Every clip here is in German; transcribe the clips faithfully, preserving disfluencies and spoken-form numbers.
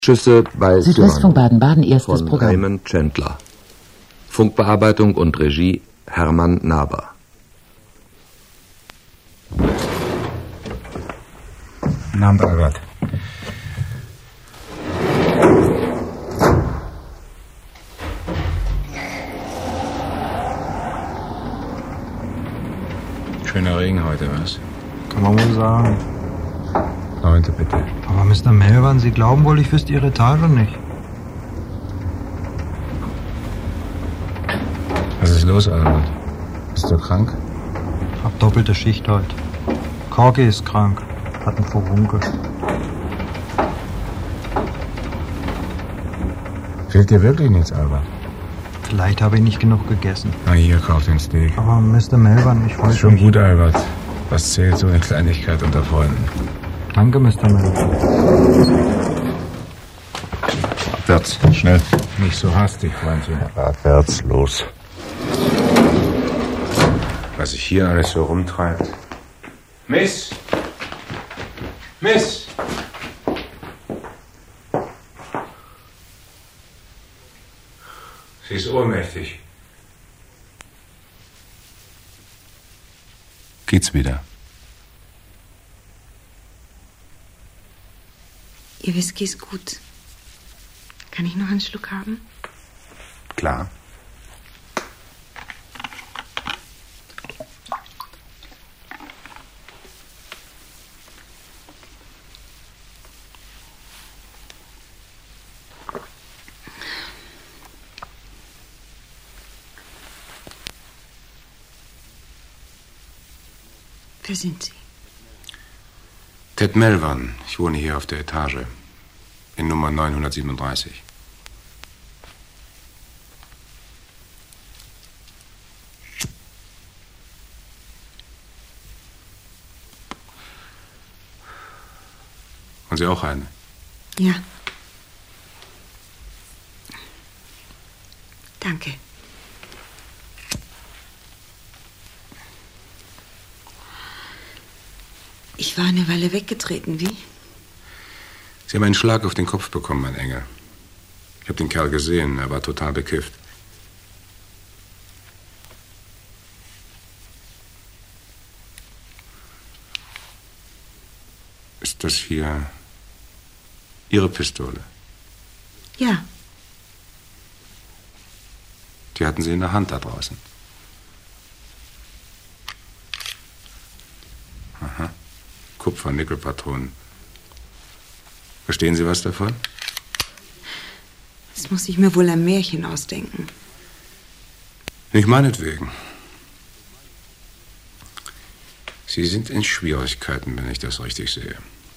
Schüsse bei Südwestfunk Baden-Baden, erstes von Programm. Raymond Chandler. Funkbearbeitung und Regie Hermann Naber. Guten Abend, Albert. Schöner Regen heute, was? Kann man wohl sagen. Leute, bitte. Aber Mister Melvan, Sie glauben wohl, ich wüsste Ihre Etage nicht. Was ist los, Albert? Bist du krank? Hab doppelte Schicht heute. Corky ist krank. Hat einen Furunkel. Fehlt dir wirklich nichts, Albert? Vielleicht habe ich nicht genug gegessen. Na hier, kauf den Steak. Aber Mister Melvan, ich wollte... Ist schon gut, Albert. Was zählt so eine Kleinigkeit unter Freunden? Danke, Mister Melvan. Abwärts, schnell. Nicht so hastig, Freundchen. Abwärts, los. Was sich hier alles so rumtreibt. Miss! Miss! Sie ist ohnmächtig. Geht's wieder? Ihr Whisky ist gut. Kann ich noch einen Schluck haben? Klar. Wer sind Sie? Ted Melvan. Ich wohne hier auf der Etage. In Nummer neunhundertsiebenunddreißig. Und Sie auch eine? Ja. Danke. Ich war eine Weile weggetreten, wie? Sie haben einen Schlag auf den Kopf bekommen, mein Engel. Ich habe den Kerl gesehen, er war total bekifft. Ist das hier Ihre Pistole? Ja. Die hatten Sie in der Hand da draußen. Aha. Kupfer-Nickel-Patronen. Verstehen Sie was davon? Das muss ich mir wohl ein Märchen ausdenken. Nicht meinetwegen. Sie sind in Schwierigkeiten, wenn ich das richtig sehe.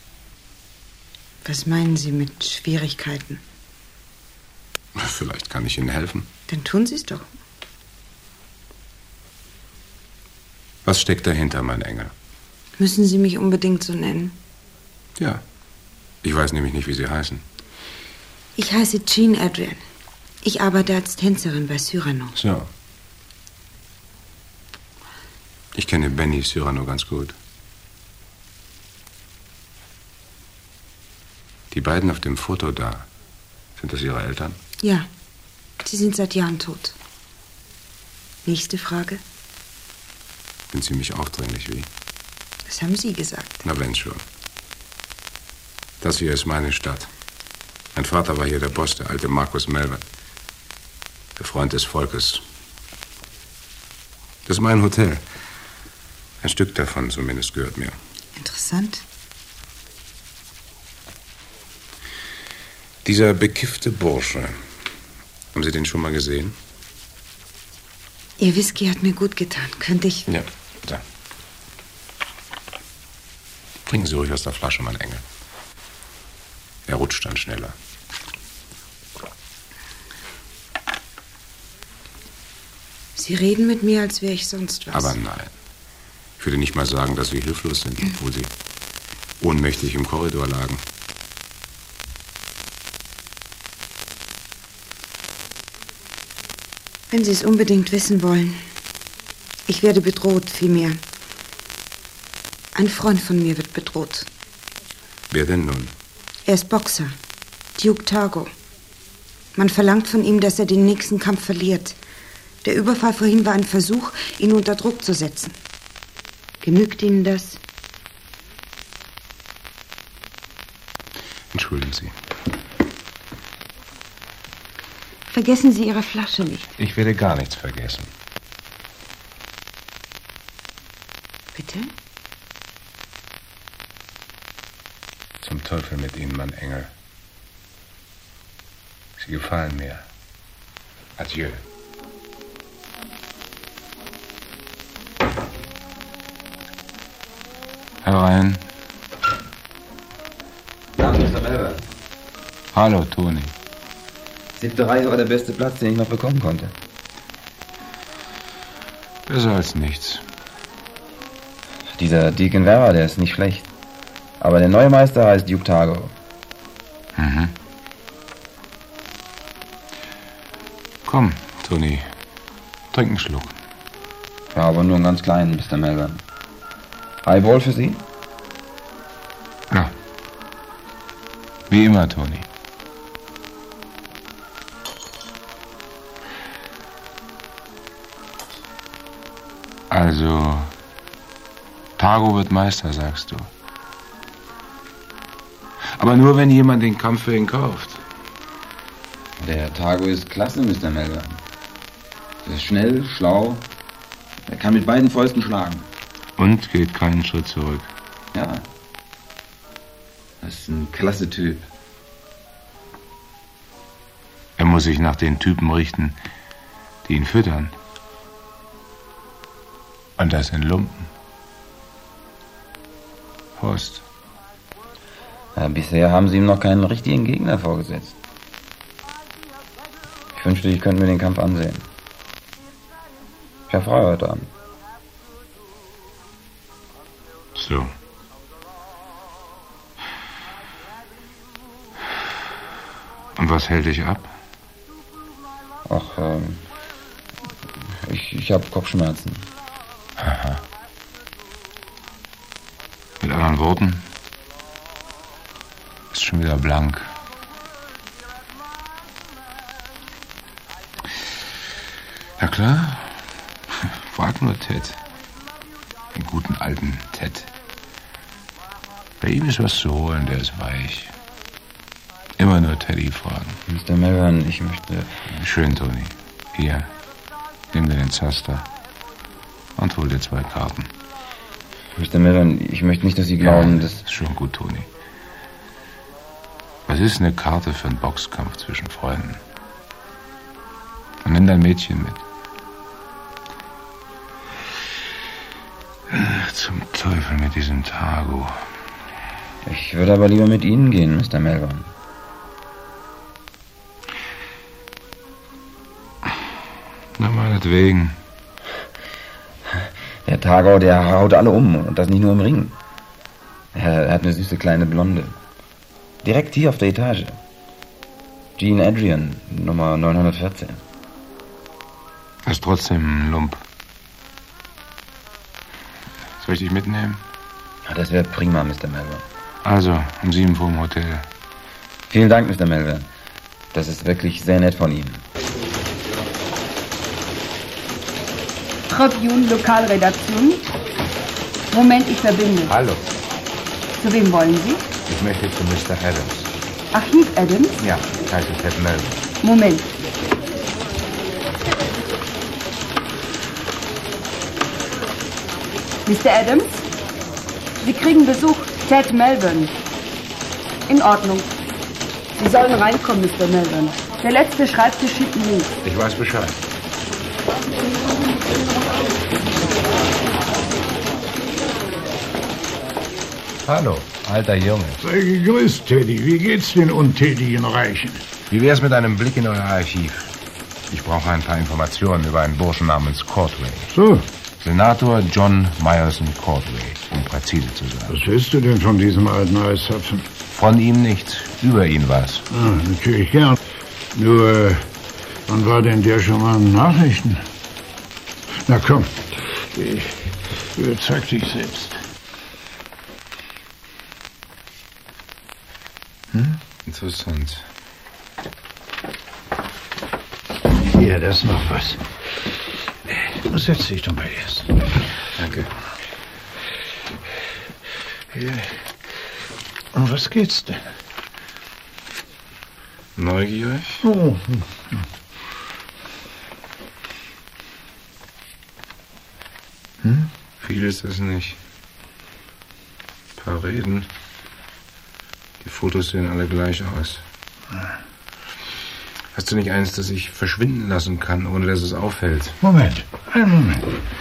Was meinen Sie mit Schwierigkeiten? Vielleicht kann ich Ihnen helfen. Dann tun Sie es doch. Was steckt dahinter, mein Engel? Müssen Sie mich unbedingt so nennen? Ja. Ich weiß nämlich nicht, wie Sie heißen. Ich heiße Jean Adrian. Ich arbeite als Tänzerin bei Cyrano. So. Ich kenne Benny Cyrano ganz gut. Die beiden auf dem Foto da, sind das Ihre Eltern? Ja, sie sind seit Jahren tot. Nächste Frage. Sind ziemlich aufdringlich, wie? Das haben Sie gesagt. Na, wenn schon. Das hier ist meine Stadt. Mein Vater war hier der Boss, der alte Markus Melvan. Der Freund des Volkes. Das ist mein Hotel. Ein Stück davon zumindest gehört mir. Interessant. Dieser bekiffte Bursche. Haben Sie den schon mal gesehen? Ihr Whisky hat mir gut getan. Könnte ich... Ja, da. Bringen Sie ruhig aus der Flasche, mein Engel. Er rutscht dann schneller. Sie reden mit mir, als wäre ich sonst was. Aber nein. Ich würde nicht mal sagen, dass Sie hilflos sind, obwohl Sie ohnmächtig im Korridor lagen. Wenn Sie es unbedingt wissen wollen. Ich werde bedroht, vielmehr. Ein Freund von mir wird bedroht. Wer denn nun? Er ist Boxer. Duke Targo. Man verlangt von ihm, dass er den nächsten Kampf verliert. Der Überfall vorhin war ein Versuch, ihn unter Druck zu setzen. Genügt Ihnen das? Entschuldigen Sie. Vergessen Sie Ihre Flasche nicht. Ich werde gar nichts vergessen. Bitte? Zum Teufel mit Ihnen, mein Engel. Sie gefallen mir. Adieu. Herein. Danke, Mister Melvin. Hallo, Toni. Siebte Reihe war der beste Platz, den ich noch bekommen konnte. Besser als nichts. Dieser Deacon Vera, der ist nicht schlecht. Aber der neue Meister heißt Duke Targo. Mhm. Komm, Toni. Trink einen Schluck. Ja, aber nur einen ganz kleinen, Mister Melvin. Highball für Sie? Ja. Wie immer, Toni. Also, Targo wird Meister, sagst du. Aber nur, wenn jemand den Kampf für ihn kauft. Der Targo ist klasse, Mister Melvin. Er ist schnell, schlau. Er kann mit beiden Fäusten schlagen. Und geht keinen Schritt zurück. Ja. Das ist ein klasse Typ. Er muss sich nach den Typen richten, die ihn füttern. Und das sind Lumpen. Horst. Ja, bisher haben Sie ihm noch keinen richtigen Gegner vorgesetzt. Ich wünschte, ich könnte mir den Kampf ansehen. Ich habe frei heute Abend. So. Und was hält dich ab? Ach, ähm, ich, ich habe Kopfschmerzen. Aha. Mit anderen Worten, ist schon wieder blank. Ja klar, frag nur Ted. Den guten alten Ted. Bei ihm ist was zu holen, der ist weich. Immer nur Teddy fragen. Mister Melvin, ich möchte... Schön, Toni. Hier, nimm dir den Zaster und hol dir zwei Karten. Mister Melvin, ich möchte nicht, dass Sie glauben, ja, dass... ist schon gut, Toni. Was ist eine Karte für einen Boxkampf zwischen Freunden? Und nimm dein Mädchen mit. Zum Teufel mit diesem Targo. Ich würde aber lieber mit Ihnen gehen, Mister Melvin. Na, meinetwegen. Der Targo, der haut alle um. Und das nicht nur im Ring. Er hat eine süße kleine Blonde. Direkt hier auf der Etage. Jean Adrian, Nummer neunhundertvierzehn. Das ist trotzdem ein Lump. Soll ich dich mitnehmen? Ja, das wäre prima, Mister Melvin. Also, um sieben vor dem Hotel. Vielen Dank, Mister Melvin. Das ist wirklich sehr nett von Ihnen. Tribune, Lokalredaktion. Moment, ich verbinde. Hallo, Zu wem wollen Sie? ich möchte zu Mister Adams. Archiv Adams? Ja, ich heiße Ted Melvin. Moment. Mister Adams? Sie kriegen Besuch. Ted Melvin. In Ordnung. Sie sollen reinkommen, Mister Melvin. Der letzte Schreibtisch hinten links. Ich weiß Bescheid. Hallo, alter Junge. Sei gegrüßt, Teddy. Wie geht's den untätigen Reichen? Wie wär's mit einem Blick in euer Archiv? Ich brauche ein paar Informationen über einen Burschen namens Cordway. So, Senator John Meyerson Cordway, um präzise zu sein. was willst du denn von diesem alten Eiszapfen? Von ihm nichts, über ihn was. Ah, natürlich gern. Nur, äh, wann war denn der schon mal in Nachrichten? Na komm, ich überzeug dich selbst. Hm? Interessant. Hier, da ist noch was. Setz dich doch mal erst. Danke. Hier. Um was geht's denn? Neugierig? Oh. Hm? Viel ist es nicht. Ein paar Reden. Die Fotos sehen alle gleich aus. Hast du nicht eins, das ich verschwinden lassen kann, ohne dass es auffällt? Moment, einen Moment.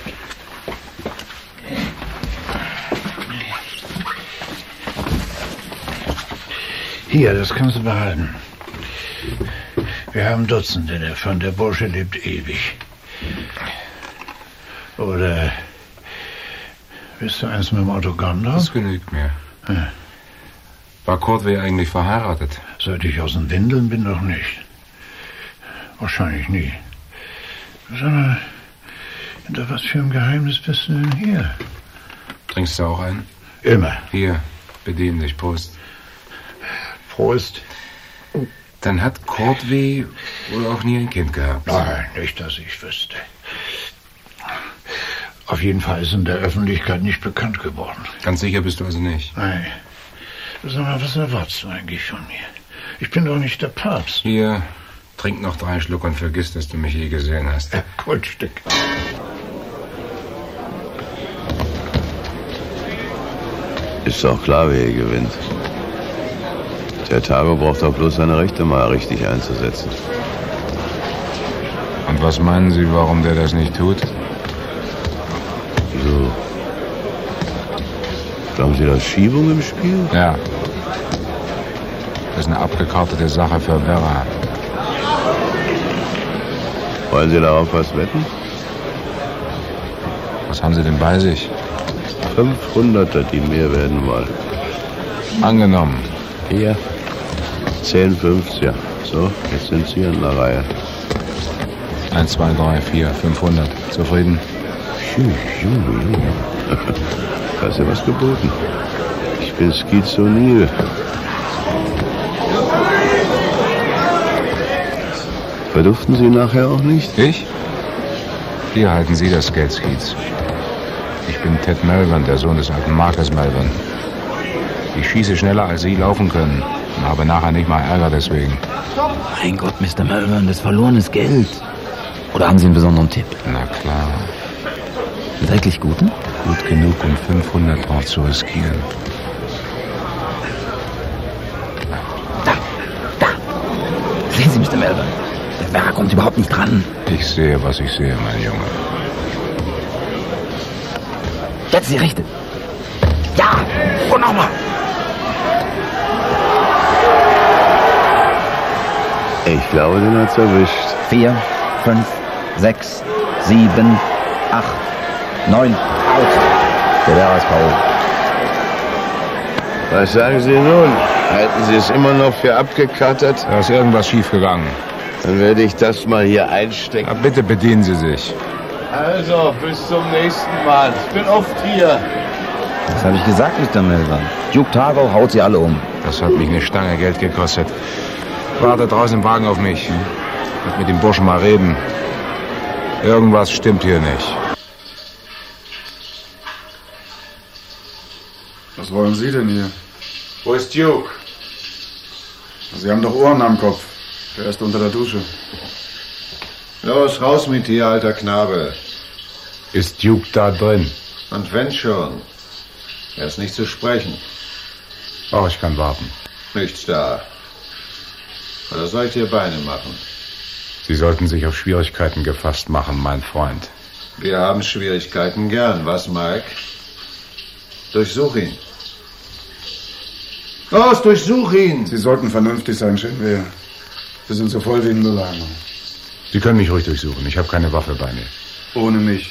Hier, das kannst du behalten. Wir haben Dutzende davon. Der Bursche lebt ewig. Oder willst du eins mit dem Autogramm drauf? Das genügt mir. Ja. War Courtway eigentlich verheiratet? Seit ich aus den Windeln bin, noch nicht. Wahrscheinlich nie. Sag mal, hinter was für ein Geheimnis bist du denn hier? Trinkst du auch ein? Immer. Hier, bedien dich, Prost. Prost. Dann hat Courtway wohl auch nie ein Kind gehabt. Nein, nicht, dass ich wüsste. Auf jeden Fall ist in der Öffentlichkeit nicht bekannt geworden. Ganz sicher bist du also nicht? Nein. Sag mal, was erwartest du eigentlich von mir? Ich bin doch nicht der Papst. Hier, trink noch drei Schluck und vergiss, dass du mich je gesehen hast. Ja, Goldstück. Ist doch klar, wer hier gewinnt. Der Tago braucht auch bloß seine Rechte mal richtig einzusetzen. Und was meinen Sie, warum der das nicht tut? Wieso? Glauben Sie, da ist Schiebung im Spiel? Ja. Das ist eine abgekartete Sache für Werra. Wollen Sie darauf was wetten? Was haben Sie denn bei sich? fünfhunderter, die mehr werden wollen. Angenommen. Hier. zehn, fünfzig. So, jetzt sind Sie in der Reihe. Eins, zwei, drei, vier, fünfhundert. Zufrieden? Junge, Junge, Junge. Hast du was geboten? Ich bin schizonil. Verduften Sie nachher auch nicht? Ich? Hier halten Sie das Geld, Skeets. Ich bin Ted Melvin, der Sohn des alten Marcus Melvin. Ich schieße schneller, als Sie laufen können. Und habe nachher nicht mal Ärger deswegen. Mein Gott, Mister Melvin, das ist verlorenes Geld. Oder haben Sie einen besonderen Tipp? Na klar. Wirklich guten? Gut genug, um fünfhundert drauf zu riskieren. Da, da. Sehen Sie, Mister Melvin. Der Werra kommt überhaupt nicht dran. Ich sehe, was ich sehe, mein Junge. Jetzt die Rechte. Ja, und nochmal. Ich glaube, den hat's erwischt. Vier, fünf, sechs, sieben, acht, neun, out. Der Werra ist K O. Was sagen Sie nun? Halten Sie es immer noch für abgekartet? Da ist irgendwas schiefgegangen. Dann werde ich das mal hier einstecken. Ja, bitte bedienen Sie sich. Also, bis zum nächsten Mal. Ich bin oft hier. Das habe ich gesagt, Mister Melvin. Duke Tago haut sie alle um. Das hat mich eine Stange Geld gekostet. Warte draußen im Wagen auf mich. Ich muss mit dem Burschen mal reden. Irgendwas stimmt hier nicht. Was wollen Sie denn hier? Wo ist Duke? Sie haben doch Ohren am Kopf. Der ist unter der Dusche. Los, raus mit dir, alter Knabe. Ist Duke da drin? Und wenn schon. Er ist nicht zu sprechen. Oh, ich kann warten. Nichts da. Oder soll ich dir Beine machen? Sie sollten sich auf Schwierigkeiten gefasst machen, mein Freund. Wir haben Schwierigkeiten gern, was, Mike? Durchsuch ihn. Los, durchsuch ihn! Sie sollten vernünftig sein, Shinway. Wir sind so voll wie ein Mülleimer. Sie können mich ruhig durchsuchen. Ich habe keine Waffe bei mir. Ohne mich.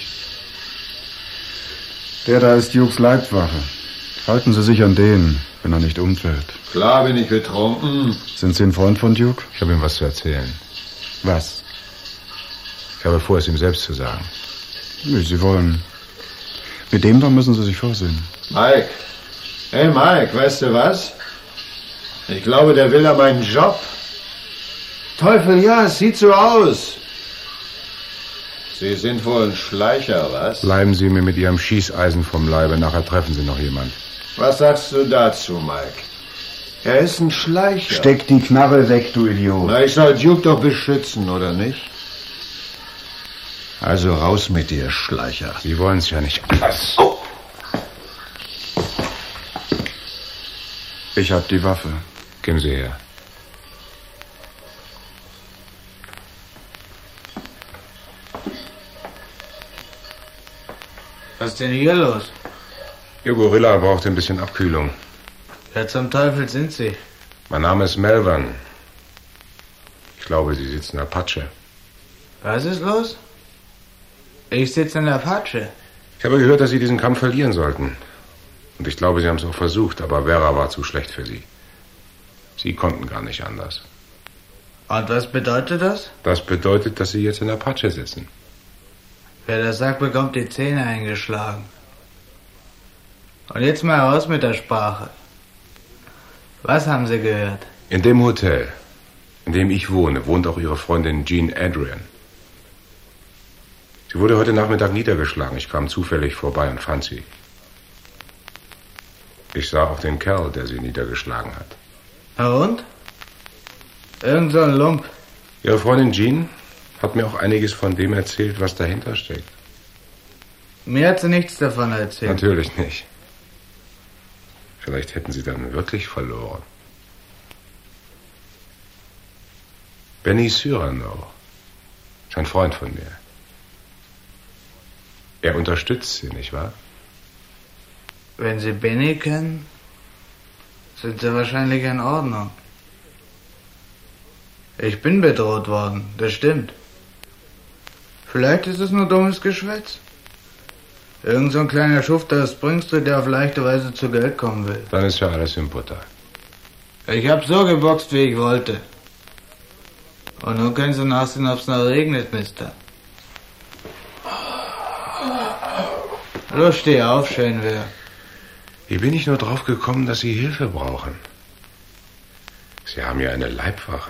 Der da ist Dukes Leibwache. Halten Sie sich an den, wenn er nicht umfällt. Klar bin ich betrunken. Sind Sie ein Freund von Duke? Ich habe ihm was zu erzählen. Was? Ich habe vor, es ihm selbst zu sagen. Wie Sie wollen. Mit dem da müssen Sie sich vorsehen. Mike. Hey, Mike, weißt du was? Ich glaube, der will da meinen Job. Teufel, ja, es sieht so aus. Sie sind wohl ein Schleicher, was? Bleiben Sie mir mit Ihrem Schießeisen vom Leibe. Nachher treffen Sie noch jemand. Was sagst du dazu, Mike? Er ist ein Schleicher. Steck die Knarre weg, du Idiot. Na, ich soll Duke doch beschützen, oder nicht? Also raus mit dir, Schleicher. Sie wollen es ja nicht anders. Oh. Ich hab die Waffe. Geben Sie her. Was ist denn hier los? Ihr Gorilla braucht ein bisschen Abkühlung. Wer zum Teufel sind Sie? Mein Name ist Melvin. Ich glaube, Sie sitzen in Apache. Was ist los? Ich sitze in Apache. Ich habe gehört, dass Sie diesen Kampf verlieren sollten. Und ich glaube, Sie haben es auch versucht, aber Vera war zu schlecht für Sie. Sie konnten gar nicht anders. Und was bedeutet das? Das bedeutet, dass Sie jetzt in Apache sitzen. Wer das sagt, bekommt die Zähne eingeschlagen. Und jetzt mal raus mit der Sprache. Was haben Sie gehört? In dem Hotel, in dem ich wohne, wohnt auch Ihre Freundin Jean Adrian. Sie wurde heute Nachmittag niedergeschlagen. Ich kam zufällig vorbei und fand sie. Ich sah auch den Kerl, der sie niedergeschlagen hat. Na und? Irgend so ein Lump. Ihre Freundin Jean hat mir auch einiges von dem erzählt, was dahinter steckt. Mir hat sie nichts davon erzählt. Natürlich nicht. Vielleicht hätten Sie dann wirklich verloren. Benny Cyrano ist ein Freund von mir. Er unterstützt Sie, nicht wahr? Wenn Sie Benny kennen, sind Sie wahrscheinlich in Ordnung. Ich bin bedroht worden, das stimmt. Vielleicht ist es nur dummes Geschwätz. Irgend so ein kleiner Schufter aus Spring Street, der auf leichte Weise zu Geld kommen will. Dann ist ja alles im Butter. Ich hab so geboxt, wie ich wollte. Und nun können Sie nachsehen, ob's noch regnet, Mister. Los, steh auf, Schönwehr. Wie bin ich nur drauf gekommen, dass Sie Hilfe brauchen? Sie haben ja eine Leibwache.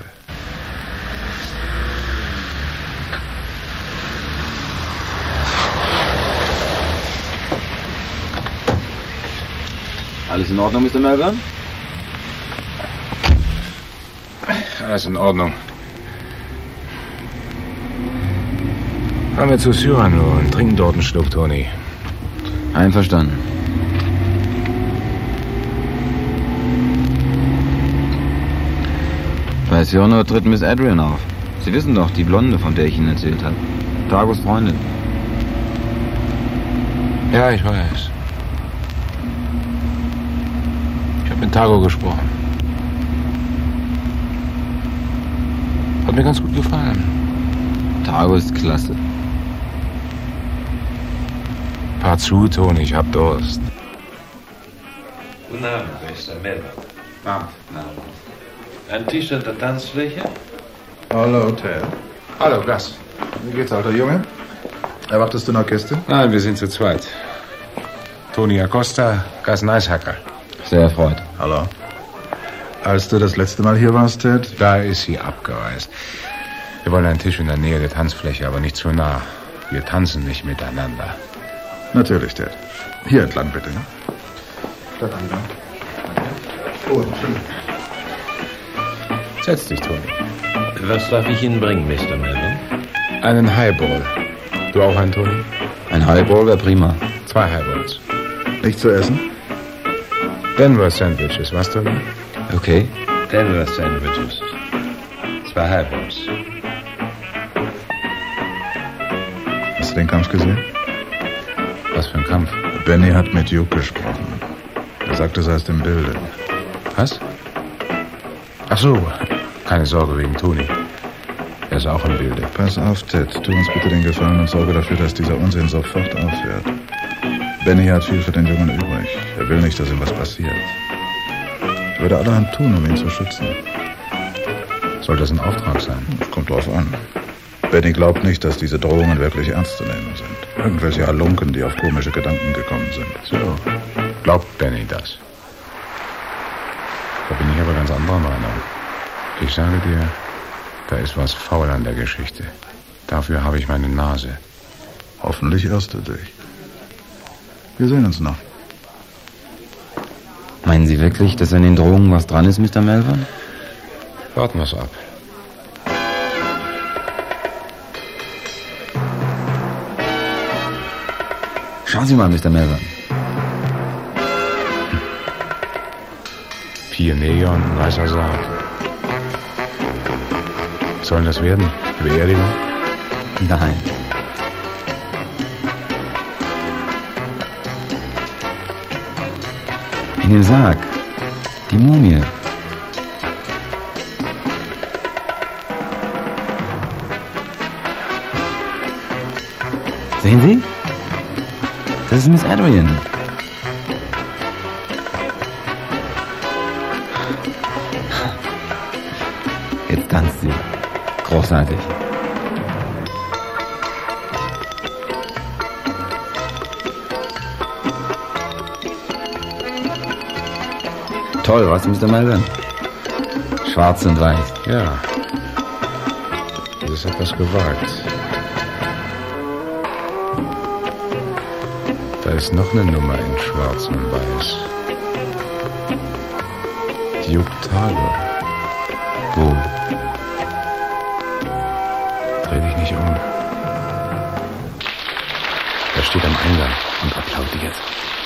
Alles in Ordnung, Mister Melvin? Alles in Ordnung. Fahren wir zu Cyrano und trinken dort einen Schluck, Tony. Einverstanden. Bei Cyrano tritt Miss Adrian auf. Sie wissen doch, die Blonde, von der ich Ihnen erzählt habe. Tagos Freundin. Ja, ich weiß. Ich habe mit Tago gesprochen. Hat mir ganz gut gefallen. Tago ist klasse. Fahr zu, Tony, ich hab Durst. Guten Abend, Mister Melvin. Abend. Ein Tisch an der Tanzfläche? Hallo, Hotel. Hallo, Gas. Wie geht's, alter Junge? Erwartest du noch Gäste? Nein, wir sind zu zweit. Tony Acosta, Gas Neishacker. Sehr erfreut. Hallo. Als du das letzte Mal hier warst, Ted? Da ist sie abgereist. Wir wollen einen Tisch in der Nähe der Tanzfläche, aber nicht zu nah. Wir tanzen nicht miteinander. Natürlich, Ted. Hier entlang, bitte. Ne? Da danke. Oh, schön. Setz dich, Tony. Was darf ich Ihnen bringen, Mister Melvin? Einen Highball. Du auch einen, Tony? Ein Highball wäre prima. Zwei Highballs. Nicht zu essen? Denver Sandwiches, was, Tony? Okay. Denver Sandwiches. Zwei Highballs. Hast du den Kampf gesehen? Was für ein Kampf? Benny hat mit Duke gesprochen. Er sagte, du seist im Bilde. Was? Ach so, keine Sorge wegen Tony. Er ist auch im Bilde. Pass auf, Ted. Tu uns bitte den Gefallen und sorge dafür, dass dieser Unsinn sofort aufhört. Benny hat viel für den Jungen übrig. Er will nicht, dass ihm was passiert. Ich würde allerhand tun, um ihn zu schützen. Soll das ein Auftrag sein? Das kommt drauf an. Benny glaubt nicht, dass diese Drohungen wirklich ernst zu nehmen sind. Irgendwelche Halunken, die auf komische Gedanken gekommen sind. So, glaubt Benny das? Da bin ich aber ganz anderer Meinung. Ich sage dir, da ist was faul an der Geschichte. Dafür habe ich meine Nase. Hoffentlich irrst du dich. Wir sehen uns noch. Meinen Sie wirklich, dass an den Drohungen was dran ist, Mister Melvin? Warten wir's ab. Schauen Sie mal, Mister Melvin. Vier Neger und ein weißer Sarg. Was soll denn das werden? Beerdigung? Nein. In dem Sarg. Die Mumie. Sehen Sie? Das ist Miss Adrian. Jetzt tanzt sie. Großartig. Toll, was, Mister Melvin? Schwarz und weiß. Ja. Das ist etwas gewagt. Da ist noch eine Nummer in Schwarz und Weiß. Duke Tago. Wo? Dreh dich nicht um. Er steht am Eingang und applaudiert.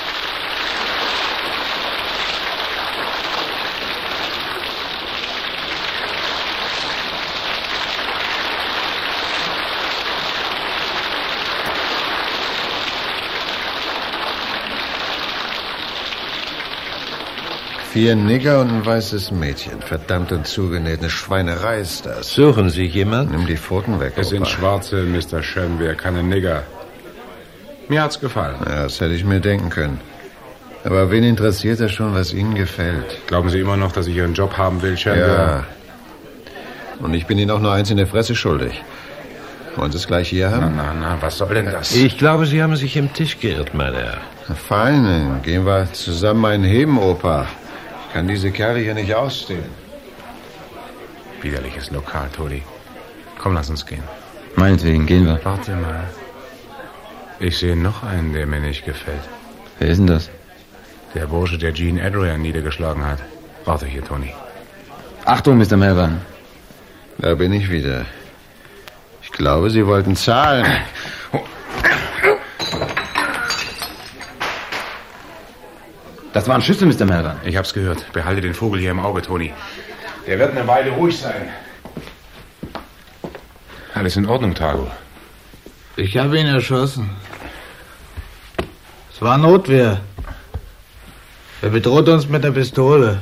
Vier Nigger und ein weißes Mädchen. Verdammt und zugenähte Schweinerei ist das. Suchen Sie jemanden? Nimm die Pfoten weg. Es sind Opa. Schwarze, Mister Schönwehr, keine Nigger. Mir hat's gefallen. Ja, das hätte ich mir denken können. Aber wen interessiert das schon, was Ihnen gefällt? Glauben Sie immer noch, dass ich Ihren Job haben will, Schönwehr? Ja. Und ich bin Ihnen auch nur eins in der Fresse schuldig. Wollen Sie es gleich hier haben? Na, na, na, was soll denn das? Ich glaube, Sie haben sich im Tisch geirrt, meine Herr. Fein, gehen wir zusammen einen heben, Opa. Ich kann diese Kerle hier nicht ausstehen. Widerliches Lokal, Todi. Komm, lass uns gehen. Meinetwegen, gehen wir. Warte mal. Ich sehe noch einen, der mir nicht gefällt. Wer ist denn das? Der Bursche, der Jean Adrian niedergeschlagen hat. Warte hier, Tony. Achtung, Mister Melvin. Da bin ich wieder. Ich glaube, Sie wollten zahlen. Das waren Schüsse, Mister Melvin. Ich hab's gehört. Behalte den Vogel hier im Auge, Tony. Der wird eine Weile ruhig sein. Alles in Ordnung, Tago. Ich habe ihn erschossen. Es war Notwehr. Er bedroht uns mit der Pistole.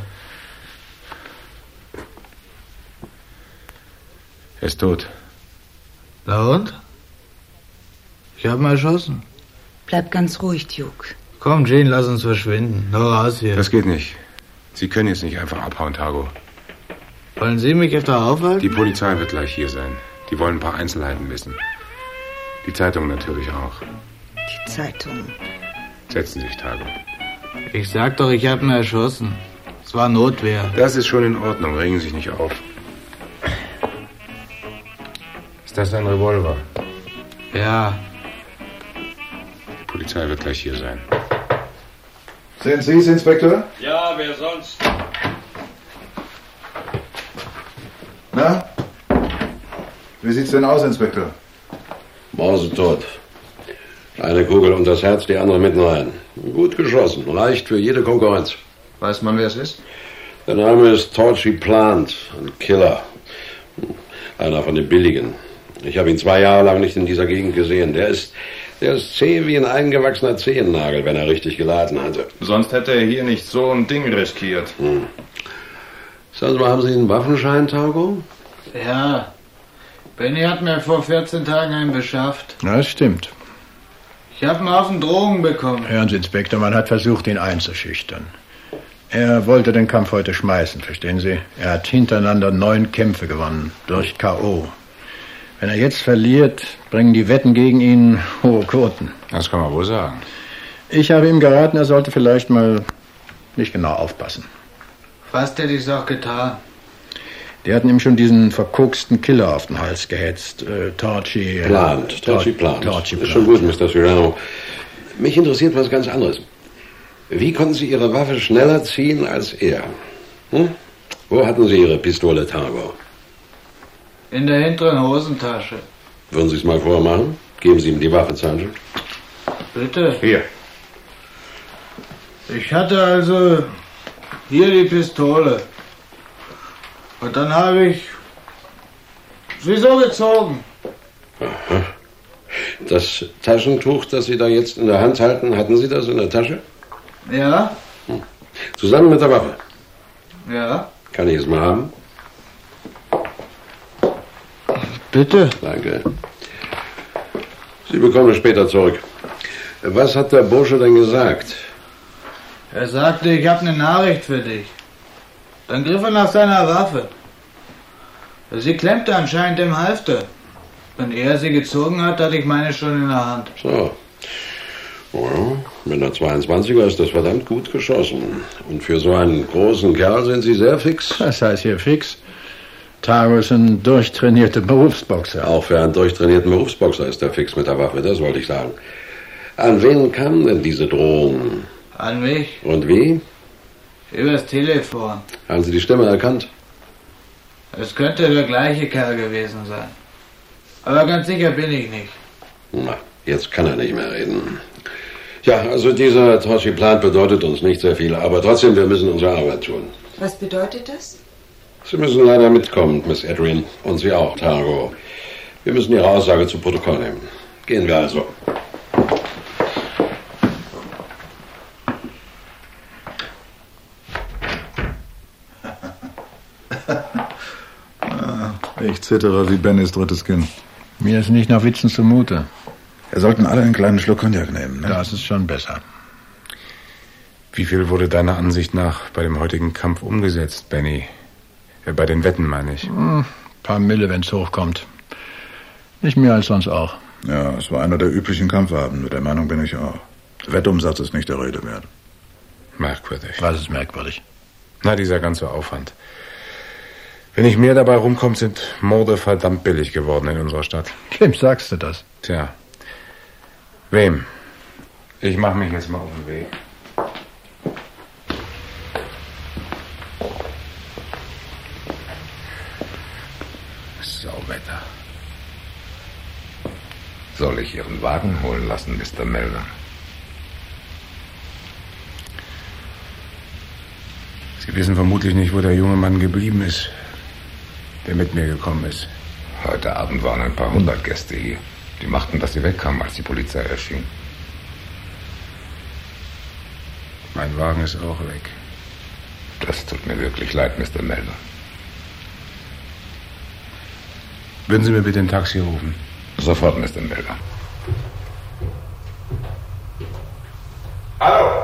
Er ist tot. Na und? Ich habe ihn erschossen. Bleib ganz ruhig, Duke. Komm, Jean, lass uns verschwinden. Nur raus hier. Das geht nicht. Sie können jetzt nicht einfach abhauen, Tago. Wollen Sie mich öfter aufhalten? Die Polizei wird gleich hier sein. Die wollen ein paar Einzelheiten wissen. Die Zeitung natürlich auch. Die Zeitung. Setzen Sie sich, Tago. Ich sag doch, ich habe ihn erschossen. Es war Notwehr. Das ist schon in Ordnung. Regen Sie sich nicht auf. Ist das ein Revolver? Ja. Die Polizei wird gleich hier sein. Sind Sie es, Inspektor? Ja, wer sonst? Na? Wie sieht's denn aus, Inspektor? Mausetot. Eine Kugel um das Herz, die andere mitten rein. Gut geschossen. Reicht für jede Konkurrenz. Weiß man, wer es ist? Der Name ist Torchy Plant. Ein Killer. Einer von den Billigen. Ich habe ihn zwei Jahre lang nicht in dieser Gegend gesehen. Der ist, der ist zäh wie ein eingewachsener Zehennagel, wenn er richtig geladen hatte. Sonst hätte er hier nicht so ein Ding riskiert. Hm. Sagen Sie mal, haben Sie einen Waffenschein, Tago? Ja. Benny hat mir vor vierzehn Tagen einen beschafft. Na, das stimmt. Ich habe einen Haufen Drogen bekommen. Hören Sie, Inspektor, man hat versucht, ihn einzuschüchtern. Er wollte den Kampf heute schmeißen, verstehen Sie? Er hat hintereinander neun Kämpfe gewonnen, durch K O Wenn er jetzt verliert, bringen die Wetten gegen ihn hohe Quoten. Das kann man wohl sagen. Ich habe ihm geraten, er sollte vielleicht mal nicht genau aufpassen. Fast hätte ich es auch getan. Die hatten ihm schon diesen verkoksten Killer auf den Hals gehetzt. Äh, Torchy... Plant. Torchy Plant. Torchy Plant. Ist schon gut, Mister Serrano. Mich interessiert was ganz anderes. Wie konnten Sie Ihre Waffe schneller ziehen als er? Hm? Wo hatten Sie Ihre Pistole, Targo? In der hinteren Hosentasche. Würden Sie es mal vormachen? Geben Sie ihm die Waffe, Sergeant. Bitte? Hier. Ich hatte also hier die Pistole. Und dann habe ich sie so gezogen. Aha. Das Taschentuch, das Sie da jetzt in der Hand halten, hatten Sie das in der Tasche? Ja? Hm. Zusammen mit der Waffe? Ja. Kann ich es mal haben? Bitte? Danke. Sie bekommen es später zurück. Was hat der Bursche denn gesagt? Er sagte, ich habe eine Nachricht für dich. Dann griff er nach seiner Waffe. Sie klemmte anscheinend im Halfter. Wenn er sie gezogen hat, hatte ich meine schon in der Hand. So. Ja, mit einer zweiundzwanziger ist das verdammt gut geschossen. Und für so einen großen Kerl sind Sie sehr fix. Das heißt hier fix. Targo ist ein durchtrainierter Berufsboxer. Auch für einen durchtrainierten Berufsboxer ist er fix mit der Waffe, das wollte ich sagen. An wen kam denn diese Drohung? An mich? Und wie? Übers Telefon. Haben Sie die Stimme erkannt? Es könnte der gleiche Kerl gewesen sein. Aber ganz sicher bin ich nicht. Na, jetzt kann er nicht mehr reden. Ja, also dieser Torchy Plant bedeutet uns nicht sehr viel, aber trotzdem, wir müssen unsere Arbeit tun. Was bedeutet das? Sie müssen leider mitkommen, Miss Adrian. Und Sie auch, Targo. Wir müssen Ihre Aussage zu Protokoll nehmen. Gehen wir also. Ich zittere wie Bennys drittes Kind. Mir ist nicht nach Witzen zumute. Wir sollten alle einen kleinen Schluck Cognac nehmen, ne? Das ist schon besser. Wie viel wurde deiner Ansicht nach bei dem heutigen Kampf umgesetzt, Benny? Ja, bei den Wetten, meine ich. Ein paar Mille, wenn's hochkommt. Nicht mehr als sonst auch. Ja, es war einer der üblichen Kampfabende. Der Meinung bin ich auch. Wettumsatz ist nicht der Rede wert. Merkwürdig. Was ist merkwürdig? Na, dieser ganze Aufwand. Wenn nicht mehr dabei rumkommt, sind Morde verdammt billig geworden in unserer Stadt. Wem sagst du das? Tja. Wem? Ich mache mich jetzt mal auf den Weg. Sauwetter. Soll ich Ihren Wagen holen lassen, Mister Melvin? Sie wissen vermutlich nicht, wo der junge Mann geblieben ist, der mit mir gekommen ist. Heute Abend waren ein paar hundert Gäste hier. Die machten, dass sie wegkamen, als die Polizei erschien. Mein Wagen ist auch weg. Das tut mir wirklich leid, Mister Melvin. Würden Sie mir bitte ein Taxi rufen? Sofort, Mister Melvin. Hallo!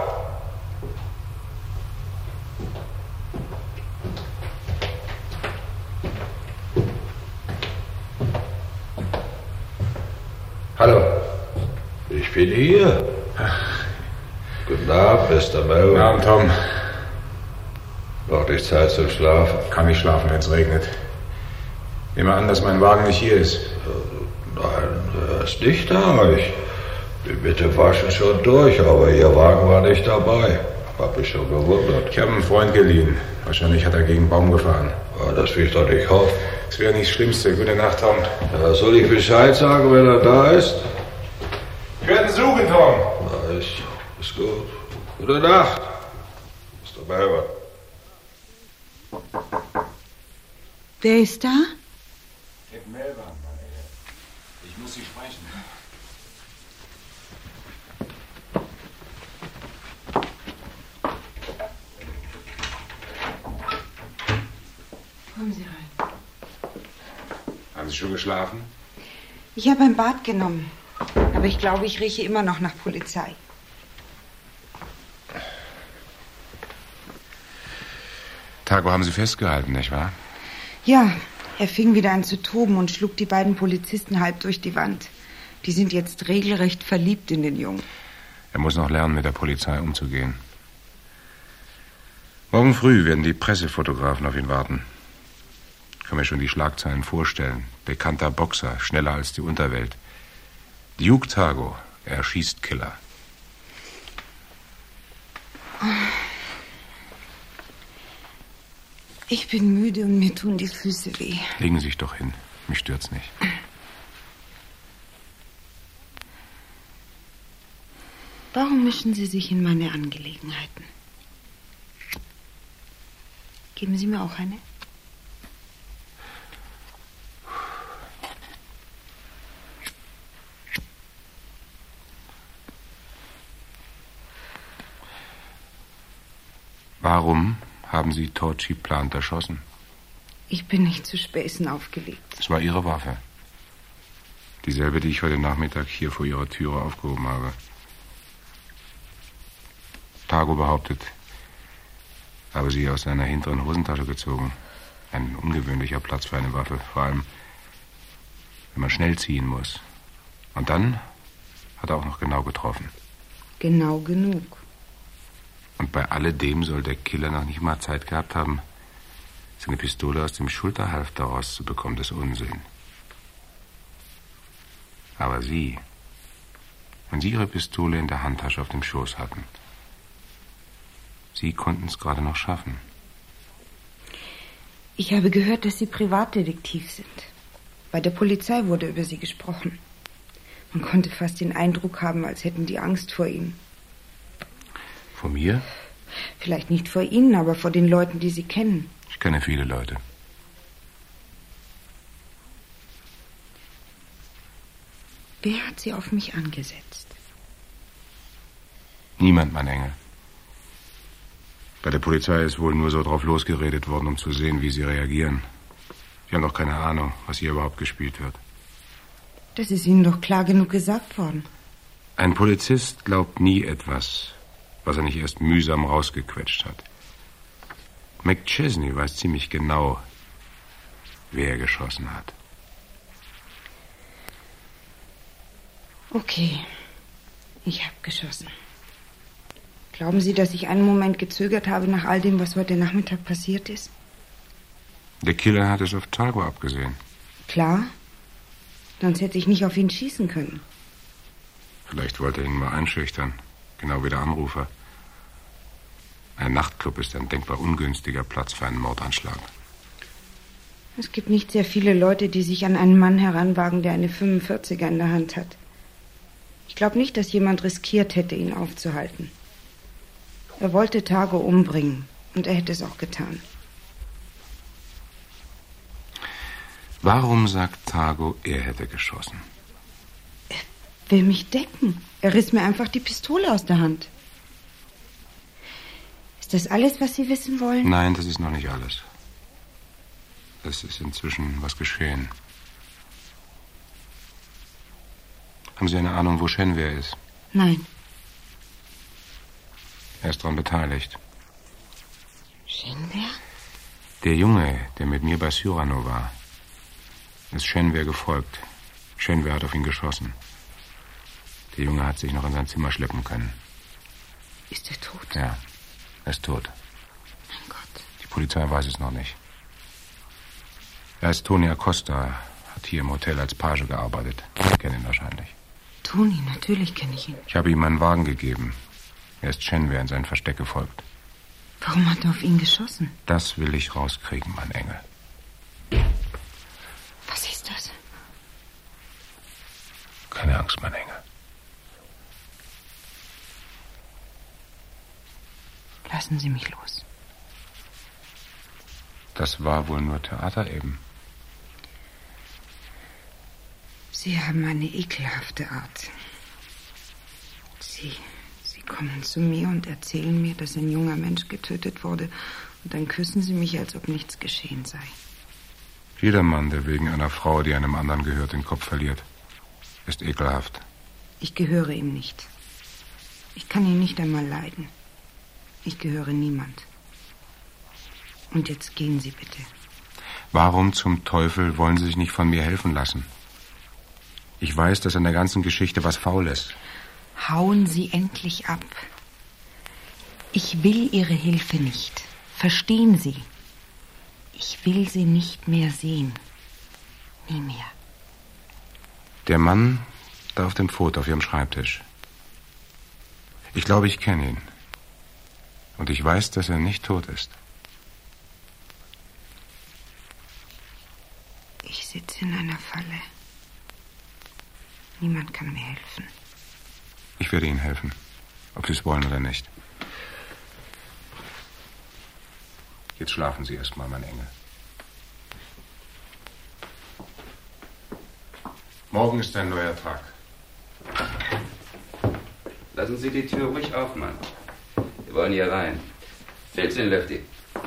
Hallo. Ich bin hier. Guten Abend, Mister Melvin. Guten Abend, Tom. Noch nicht Zeit zum Schlafen? Kann nicht schlafen, wenn es regnet. Nehme an, dass mein Wagen nicht hier ist. Nein, er ist nicht da. Ich bin mit dem Waschen schon durch, aber Ihr Wagen war nicht dabei. Hab mich schon gewundert. Ich habe einen Freund geliehen. Wahrscheinlich hat er gegen einen Baum gefahren. Ja, das will ich doch nicht hoffen. Das wäre nicht das Schlimmste. Gute Nacht, Tom. Ja, soll ich Bescheid sagen, wenn er da ist? Ich werde ihn suchen, Tom. Na, ist, ist gut. Gute Nacht, Mister Melvin. Wer ist da? Ted Melvin, meine Herren. Ich muss Sie sprechen. Kommen Sie rein. Haben Sie schon geschlafen? Ich habe ein Bad genommen. Aber ich glaube, ich rieche immer noch nach Polizei. Targo haben Sie festgehalten, nicht wahr? Ja, er fing wieder an zu toben und schlug die beiden Polizisten halb durch die Wand. Die sind jetzt regelrecht verliebt in den Jungen. Er muss noch lernen, mit der Polizei umzugehen. Morgen früh werden die Pressefotografen auf ihn warten. kann mir schon die Schlagzeilen vorstellen. Bekannter Boxer, schneller als die Unterwelt. Duke Targo, er schießt Killer. Ich bin müde und mir tun die Füße weh. Legen Sie sich doch hin. Mich stört's nicht. Warum mischen Sie sich in meine Angelegenheiten? Geben Sie mir auch eine? Warum haben Sie Torchy Plant erschossen? Ich bin nicht zu Späßen aufgelegt. Es war Ihre Waffe. Dieselbe, die ich heute Nachmittag hier vor Ihrer Türe aufgehoben habe. Targo behauptet, habe sie aus seiner hinteren Hosentasche gezogen. Ein ungewöhnlicher Platz für eine Waffe, vor allem, wenn man schnell ziehen muss. Und dann hat er auch noch genau getroffen. Genau genug. Und bei alledem soll der Killer noch nicht mal Zeit gehabt haben, seine Pistole aus dem Schulterhalfter rauszubekommen. Das ist Unsinn. Aber Sie, wenn Sie Ihre Pistole in der Handtasche auf dem Schoß hatten, Sie konnten es gerade noch schaffen. Ich habe gehört, dass Sie Privatdetektiv sind. Bei der Polizei wurde über Sie gesprochen. Man konnte fast den Eindruck haben, als hätten die Angst vor Ihnen. Vor mir? Vielleicht nicht vor Ihnen, aber vor den Leuten, die Sie kennen. Ich kenne viele Leute. Wer hat Sie auf mich angesetzt? Niemand, mein Engel. Bei der Polizei ist wohl nur so drauf losgeredet worden, um zu sehen, wie sie reagieren. Sie haben doch keine Ahnung, was hier überhaupt gespielt wird. Das ist Ihnen doch klar genug gesagt worden. Ein Polizist glaubt nie etwas, was er nicht erst mühsam rausgequetscht hat. McChesney weiß ziemlich genau, wer geschossen hat. Okay, ich habe geschossen. Glauben Sie, dass ich einen Moment gezögert habe nach all dem, was heute Nachmittag passiert ist? Der Killer hat es auf Targo abgesehen. Klar. Sonst hätte ich nicht auf ihn schießen können. Vielleicht wollte er ihn mal einschüchtern. Genau wie der Anrufer. Ein Nachtclub ist ein denkbar ungünstiger Platz für einen Mordanschlag. Es gibt nicht sehr viele Leute, die sich an einen Mann heranwagen, der eine fünfundvierziger in der Hand hat. Ich glaube nicht, dass jemand riskiert hätte, ihn aufzuhalten. Er wollte Targo umbringen, und er hätte es auch getan. Warum sagt Targo, er hätte geschossen? Er will mich decken. Er riss mir einfach die Pistole aus der Hand. Ist das alles, was Sie wissen wollen? Nein, das ist noch nicht alles. Es ist inzwischen was geschehen. Haben Sie eine Ahnung, wo Shenwer ist? Nein. Er ist daran beteiligt. Shenwer? Der Junge, der mit mir bei Cyrano war, ist Shenwer gefolgt. Shenwer hat auf ihn geschossen. Der Junge hat sich noch in sein Zimmer schleppen können. Ist er tot? Ja, er ist tot. Mein Gott. Die Polizei weiß es noch nicht. Er ist Tony Acosta, hat hier im Hotel als Page gearbeitet. Sie kennen ihn wahrscheinlich. Tony, natürlich kenne ich ihn. Ich habe ihm meinen Wagen gegeben. Er ist Shenwer in sein Versteck gefolgt. Warum hat er auf ihn geschossen? Das will ich rauskriegen, mein Engel. Was ist das? Keine Angst, mein Engel. Lassen Sie mich los. Das war wohl nur Theater eben. Sie haben eine ekelhafte Art. Sie... Sie kommen zu mir und erzählen mir, dass ein junger Mensch getötet wurde, und dann küssen Sie mich, als ob nichts geschehen sei. Jeder Mann, der wegen einer Frau, die einem anderen gehört, den Kopf verliert, ist ekelhaft. Ich gehöre ihm nicht. Ich kann ihn nicht einmal leiden. Ich gehöre niemand. Und jetzt gehen Sie bitte. Warum zum Teufel wollen Sie sich nicht von mir helfen lassen? Ich weiß, dass in der ganzen Geschichte was faul ist. Hauen Sie endlich ab. Ich will Ihre Hilfe nicht. Verstehen Sie? Ich will sie nicht mehr sehen. Nie mehr. Der Mann da auf dem Foto auf Ihrem Schreibtisch. Ich glaube, ich kenne ihn. Und ich weiß, dass er nicht tot ist. Ich sitze in einer Falle. Niemand kann mir helfen. Ich werde Ihnen helfen, ob Sie es wollen oder nicht. Jetzt schlafen Sie erst mal, mein Engel. Morgen ist ein neuer Tag. Lassen Sie die Tür ruhig auf, Mann. Wir wollen hier rein. Stell's den Lefty.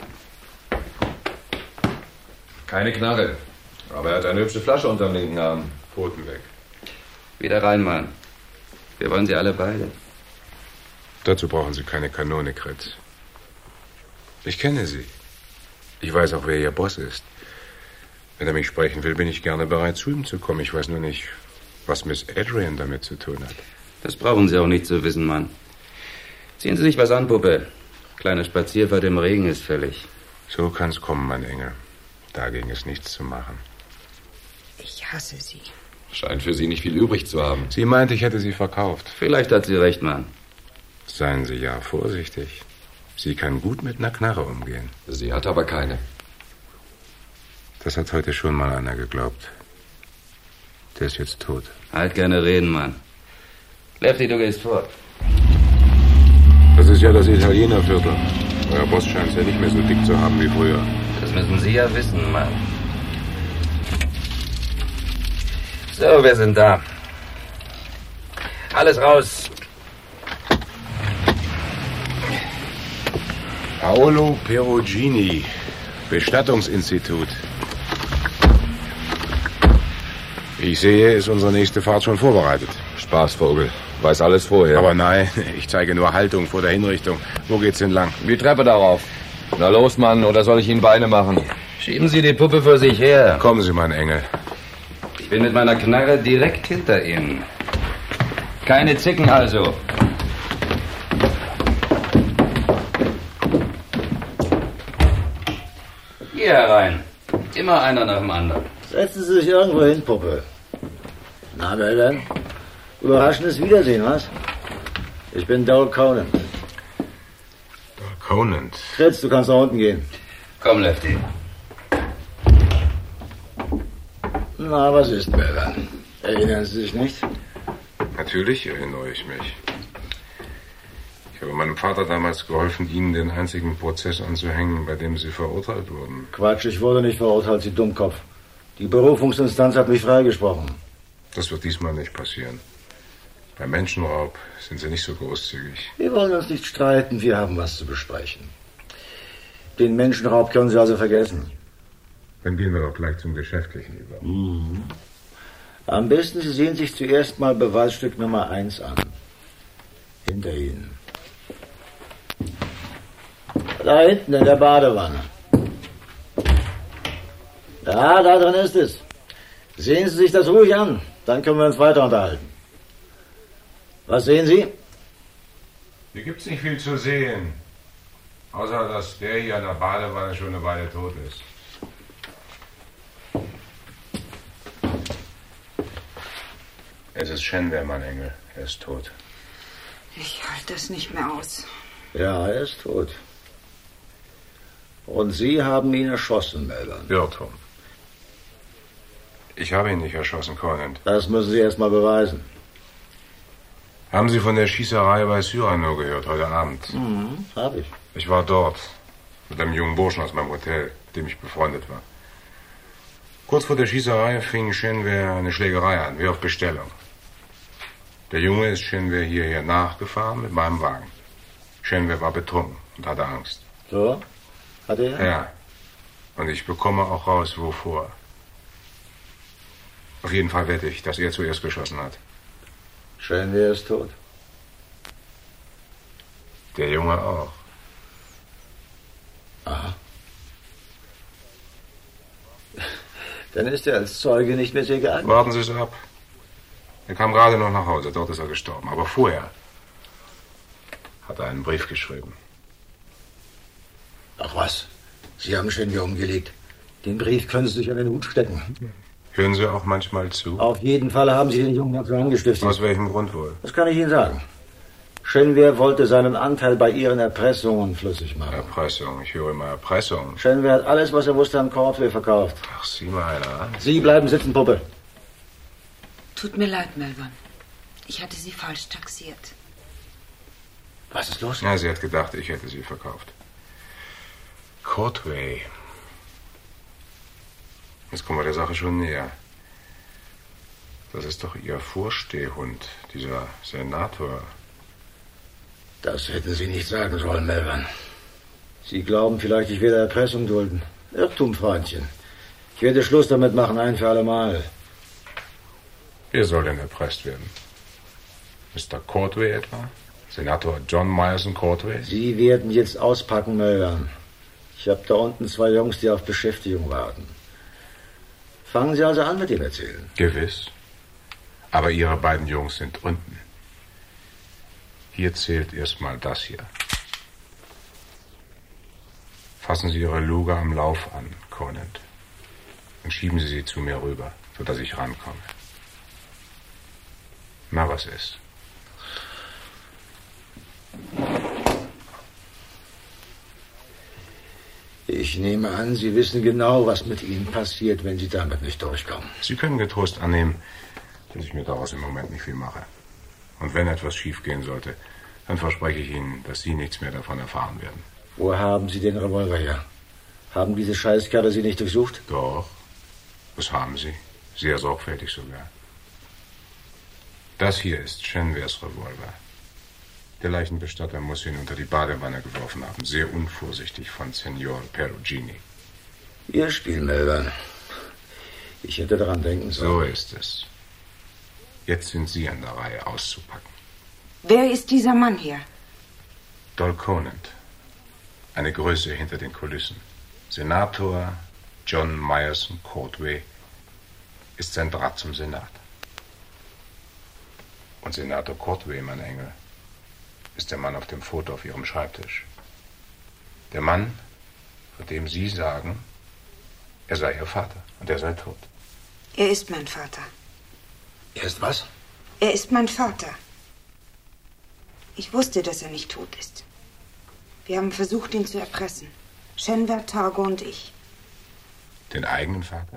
Keine Knarre. Aber er hat eine hübsche Flasche unterm linken Arm. Pfoten weg. Wieder rein, Mann. Wir wollen Sie alle beide. Dazu brauchen Sie keine Kanone, Kritz. Ich kenne Sie. Ich weiß auch, wer Ihr Boss ist. Wenn er mich sprechen will, bin ich gerne bereit, zu ihm zu kommen. Ich weiß nur nicht, was Miss Adrian damit zu tun hat. Das brauchen Sie auch nicht zu wissen, Mann. Ziehen Sie sich was an, Puppe. Kleine Spazierfahrt im Regen ist fällig. So kann's kommen, mein Engel. Dagegen ist nichts zu machen. Ich hasse Sie. Scheint für Sie nicht viel übrig zu haben. Sie meint, ich hätte sie verkauft. Vielleicht hat sie recht, Mann. Seien Sie ja vorsichtig. Sie kann gut mit einer Knarre umgehen. Sie hat aber keine. Das hat heute schon mal einer geglaubt. Der ist jetzt tot. Halt gerne reden, Mann. Lefty, du gehst fort. Das ist ja das Italienerviertel. Euer Boss scheint es ja nicht mehr so dick zu haben wie früher. Das müssen Sie ja wissen, Mann. So, wir sind da. Alles raus. Paolo Perugini, Bestattungsinstitut. Wie ich sehe, ist unsere nächste Fahrt schon vorbereitet. Spaßvogel. Weiß alles vorher. Aber nein, ich zeige nur Haltung vor der Hinrichtung. Wo geht's denn lang? Die Treppe darauf. Na los, Mann, oder soll ich Ihnen Beine machen? Schieben Sie die Puppe vor sich her. Kommen Sie, mein Engel. Ich bin mit meiner Knarre direkt hinter Ihnen. Keine Zicken also. Hier herein. Immer einer nach dem anderen. Setzen Sie sich irgendwo hin, Puppe. Na, Melvin? Überraschendes Wiedersehen, was? Ich bin Dol Conant. Dol Conant? Fritz, du kannst nach unten gehen. Komm, Lefty. Na, was ist, Melvin? Erinnern Sie sich nicht? Natürlich erinnere ich mich. Ich habe meinem Vater damals geholfen, Ihnen den einzigen Prozess anzuhängen, bei dem Sie verurteilt wurden. Quatsch, ich wurde nicht verurteilt, Sie Dummkopf. Die Berufungsinstanz hat mich freigesprochen. Das wird diesmal nicht passieren. Beim Menschenraub sind Sie nicht so großzügig. Wir wollen uns nicht streiten, wir haben was zu besprechen. Den Menschenraub können Sie also vergessen. Dann gehen wir doch gleich zum Geschäftlichen über. Mhm. Am besten, Sie sehen sich zuerst mal Beweisstück Nummer eins an. Hinter Ihnen. Da hinten in der Badewanne. Ja, da drin ist es. Sehen Sie sich das ruhig an, dann können wir uns weiter unterhalten. Was sehen Sie? Hier gibt's nicht viel zu sehen. Außer, dass der hier in der Badewanne schon eine Weile tot ist. Es ist Shenware, mein Engel. Er ist tot. Ich halte das nicht mehr aus. Ja, er ist tot. Und Sie haben ihn erschossen, Melvin. Irrtum. Ich habe ihn nicht erschossen, Conant. Das müssen Sie erst mal beweisen. Haben Sie von der Schießerei bei Cyrano gehört, heute Abend? Mhm, habe ich. Ich war dort, mit einem jungen Burschen aus meinem Hotel, mit dem ich befreundet war. Kurz vor der Schießerei fing Shenware eine Schlägerei an, wie auf Bestellung. Der Junge ist Shenware hierher nachgefahren mit meinem Wagen. Shenware war betrunken und hatte Angst. So? Hatte er? Ja. Und ich bekomme auch raus, wovor. Auf jeden Fall wette ich, dass er zuerst geschossen hat. Shenware ist tot. Der Junge auch. Aha. Dann ist er als Zeuge nicht mehr sehr geeignet. Warten Sie es ab. Er kam gerade noch nach Hause, dort ist er gestorben. Aber vorher hat er einen Brief geschrieben. Ach was? Sie haben Shenware umgelegt. Den Brief können Sie sich an den Hut stecken. Hören Sie auch manchmal zu? Auf jeden Fall haben Sie den Jungen dazu angestiftet. Aus welchem Grund wohl? Das kann ich Ihnen sagen. Shenware wollte seinen Anteil bei Ihren Erpressungen flüssig machen. Erpressung, ich höre immer Erpressung. Shenware hat alles, was er wusste, an Cordway verkauft. Ach, sieh mal einer an. Sie bleiben sitzen, Puppe. Tut mir leid, Melvin. Ich hatte Sie falsch taxiert. Was ist los? Ja, sie hat gedacht, ich hätte sie verkauft. Cordway. Jetzt kommen wir der Sache schon näher. Das ist doch Ihr Vorstehhund, dieser Senator. Das hätten Sie nicht sagen sollen, Melvin. Sie glauben vielleicht, ich werde Erpressung dulden. Irrtum, Freundchen. Ich werde Schluss damit machen, ein für alle Mal. Wer soll denn erpresst werden? Mister Cordway etwa? Senator John Meyerson Cordway? Sie werden jetzt auspacken, Melvin. Ich habe da unten zwei Jungs, die auf Beschäftigung warten. Fangen Sie also an mit dem Erzählen. Gewiss. Aber Ihre beiden Jungs sind unten. Hier zählt erstmal das hier. Fassen Sie Ihre Luge am Lauf an, Conant. Und schieben Sie sie zu mir rüber, sodass ich rankomme. Na, was ist? Ich nehme an, Sie wissen genau, was mit Ihnen passiert, wenn Sie damit nicht durchkommen. Sie können getrost annehmen, dass ich mir daraus im Moment nicht viel mache. Und wenn etwas schiefgehen sollte, dann verspreche ich Ihnen, dass Sie nichts mehr davon erfahren werden. Wo haben Sie den Revolver her? Haben diese Scheißkerle Sie nicht durchsucht? Doch, das haben sie. Sehr sorgfältig sogar. Das hier ist Shenwares Revolver. Der Leichenbestatter muss ihn unter die Badewanne geworfen haben. Sehr unvorsichtig von Signor Perugini. Ihr Spiel, Melvin. Ich hätte daran denken sollen. So ist es. Jetzt sind Sie an der Reihe, auszupacken. Wer ist dieser Mann hier? Doll Conant. Eine Größe hinter den Kulissen. Senator John Meyerson Cordway ist sein Draht zum Senat. Und Senator Cordway, mein Engel, ist der Mann auf dem Foto auf Ihrem Schreibtisch. Der Mann, von dem Sie sagen, er sei Ihr Vater und er sei tot. Er ist mein Vater. Er ist was? Er ist mein Vater. Ich wusste, dass er nicht tot ist. Wir haben versucht, ihn zu erpressen. Shenware, Targo und ich. Den eigenen Vater?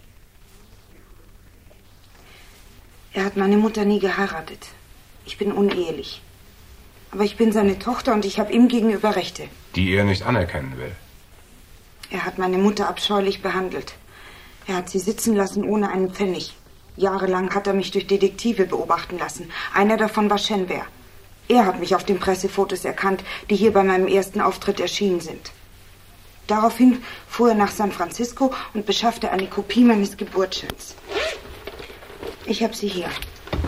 Er hat meine Mutter nie geheiratet. Ich bin unehelich. Aber ich bin seine Tochter und ich habe ihm gegenüber Rechte. Die er nicht anerkennen will. Er hat meine Mutter abscheulich behandelt. Er hat sie sitzen lassen ohne einen Pfennig. Jahrelang hat er mich durch Detektive beobachten lassen. Einer davon war Shenware. Er hat mich auf den Pressefotos erkannt, die hier bei meinem ersten Auftritt erschienen sind. Daraufhin fuhr er nach San Francisco und beschaffte eine Kopie meines Geburtsscheins. Ich habe sie hier.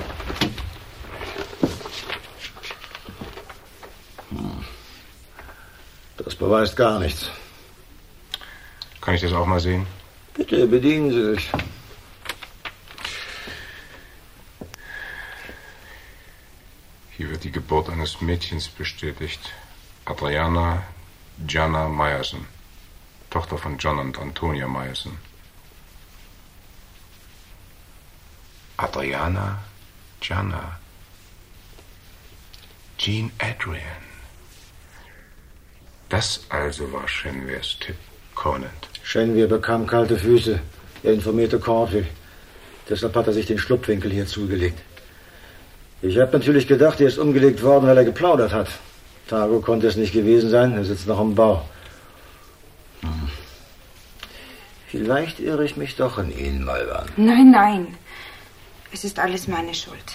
Das beweist gar nichts. Kann ich das auch mal sehen? Bitte, bedienen Sie sich. Hier wird die Geburt eines Mädchens bestätigt. Adriana Gianna Meyerson. Tochter von John und Antonia Meyerson. Adriana Gianna. Jean Adrian. Das also war Shenwares Tipp, Conant. Shenware bekam kalte Füße. Er informierte Cordway. Deshalb hat er sich den Schlupfwinkel hier zugelegt. Ich habe natürlich gedacht, er ist umgelegt worden, weil er geplaudert hat. Targo konnte es nicht gewesen sein, er sitzt noch am Bau. Hm. Vielleicht irre ich mich doch in Ihnen, Malvan. Nein, nein. Es ist alles meine Schuld.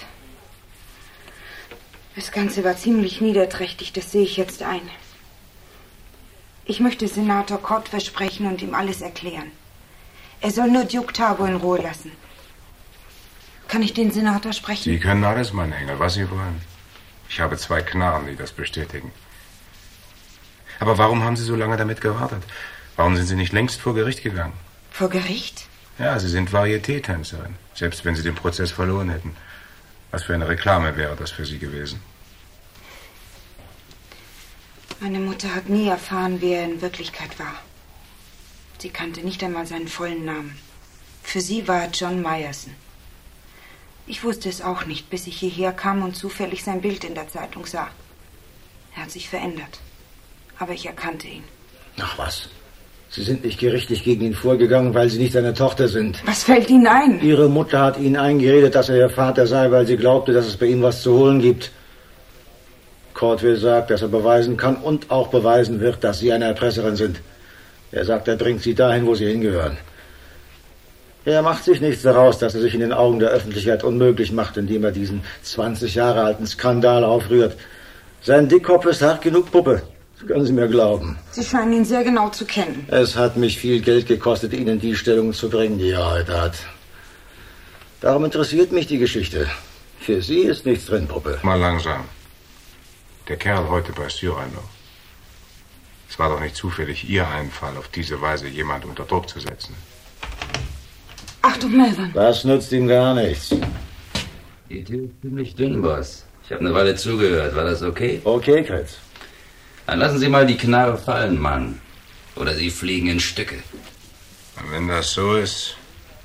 Das Ganze war ziemlich niederträchtig, das sehe ich jetzt ein. Ich möchte Senator Cordway sprechen und ihm alles erklären. Er soll nur Duke Targo in Ruhe lassen. Kann ich den Senator sprechen? Sie können alles, mein Engel, was Sie wollen. Ich habe zwei Knarren, die das bestätigen. Aber warum haben Sie so lange damit gewartet? Warum sind Sie nicht längst vor Gericht gegangen? Vor Gericht? Ja, Sie sind Varieté-Tänzerin. Selbst wenn Sie den Prozess verloren hätten. Was für eine Reklame wäre das für Sie gewesen? Meine Mutter hat nie erfahren, wer er in Wirklichkeit war. Sie kannte nicht einmal seinen vollen Namen. Für sie war er John Meyerson. Ich wusste es auch nicht, bis ich hierher kam und zufällig sein Bild in der Zeitung sah. Er hat sich verändert. Aber ich erkannte ihn. Ach was. Sie sind nicht gerichtlich gegen ihn vorgegangen, weil Sie nicht seine Tochter sind. Was fällt Ihnen ein? Ihre Mutter hat Ihnen eingeredet, dass er Ihr Vater sei, weil sie glaubte, dass es bei ihm was zu holen gibt. Cordwell sagt, dass er beweisen kann und auch beweisen wird, dass Sie eine Erpresserin sind. Er sagt, er bringt Sie dahin, wo Sie hingehören. Er macht sich nichts daraus, dass er sich in den Augen der Öffentlichkeit unmöglich macht, indem er diesen zwanzig Jahre alten Skandal aufrührt. Sein Dickkopf ist hart genug, Puppe. Das können Sie mir glauben. Sie scheinen ihn sehr genau zu kennen. Es hat mich viel Geld gekostet, ihn in die Stellung zu bringen, die er heute hat. Darum interessiert mich die Geschichte. Für Sie ist nichts drin, Puppe. Mal langsam. Der Kerl heute bei Cyrano. Es war doch nicht zufällig Ihr Einfall, auf diese Weise jemand unter Druck zu setzen. Achtung, Melvin. Das nützt ihm gar nichts. Die Tür ist ziemlich dünn, Boss. Ich habe eine Weile zugehört. War das okay? Okay, Kretz. Dann lassen Sie mal die Knarre fallen, Mann. Oder Sie fliegen in Stücke. Und wenn das so ist...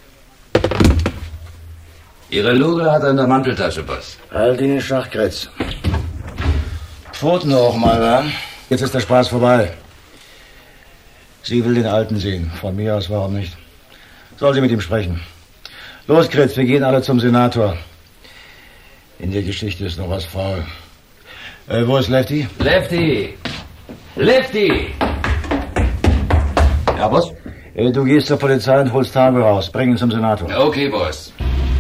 Ihre Luge hat er in der Manteltasche, Boss. Halt ihn in Schach, Kretz. Pfoten hoch mal, wa? Jetzt ist der Spaß vorbei. Sie will den Alten sehen. Von mir aus, warum nicht? Soll sie mit ihm sprechen. Los, Kretz, wir gehen alle zum Senator. In der Geschichte ist noch was faul. Äh, wo ist Lefty? Lefty! Lefty! Ja, Boss? Äh, du gehst zur Polizei und holst Tago raus. Bring ihn zum Senator. Okay, Boss.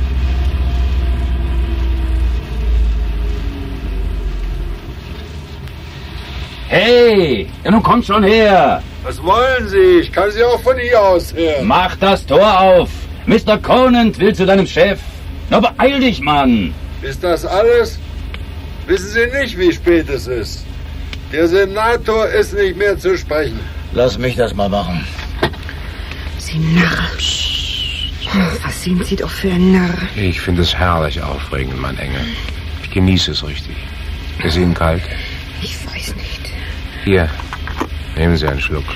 Hey, ja, nun kommt schon her. Was wollen Sie? Ich kann Sie auch von hier aus hören. Mach das Tor auf. Mister Conant will zu deinem Chef. Na, beeil dich, Mann. Ist das alles? Wissen Sie nicht, wie spät es ist? Der Senator ist nicht mehr zu sprechen. Lass mich das mal machen. Sie Narr. Was sind Sie doch für ein Narr? Ich finde es herrlich aufregend, mein Engel. Ich genieße es richtig. Ist Ihnen kalt? Ich weiß nicht. Hier, nehmen Sie einen Schluck.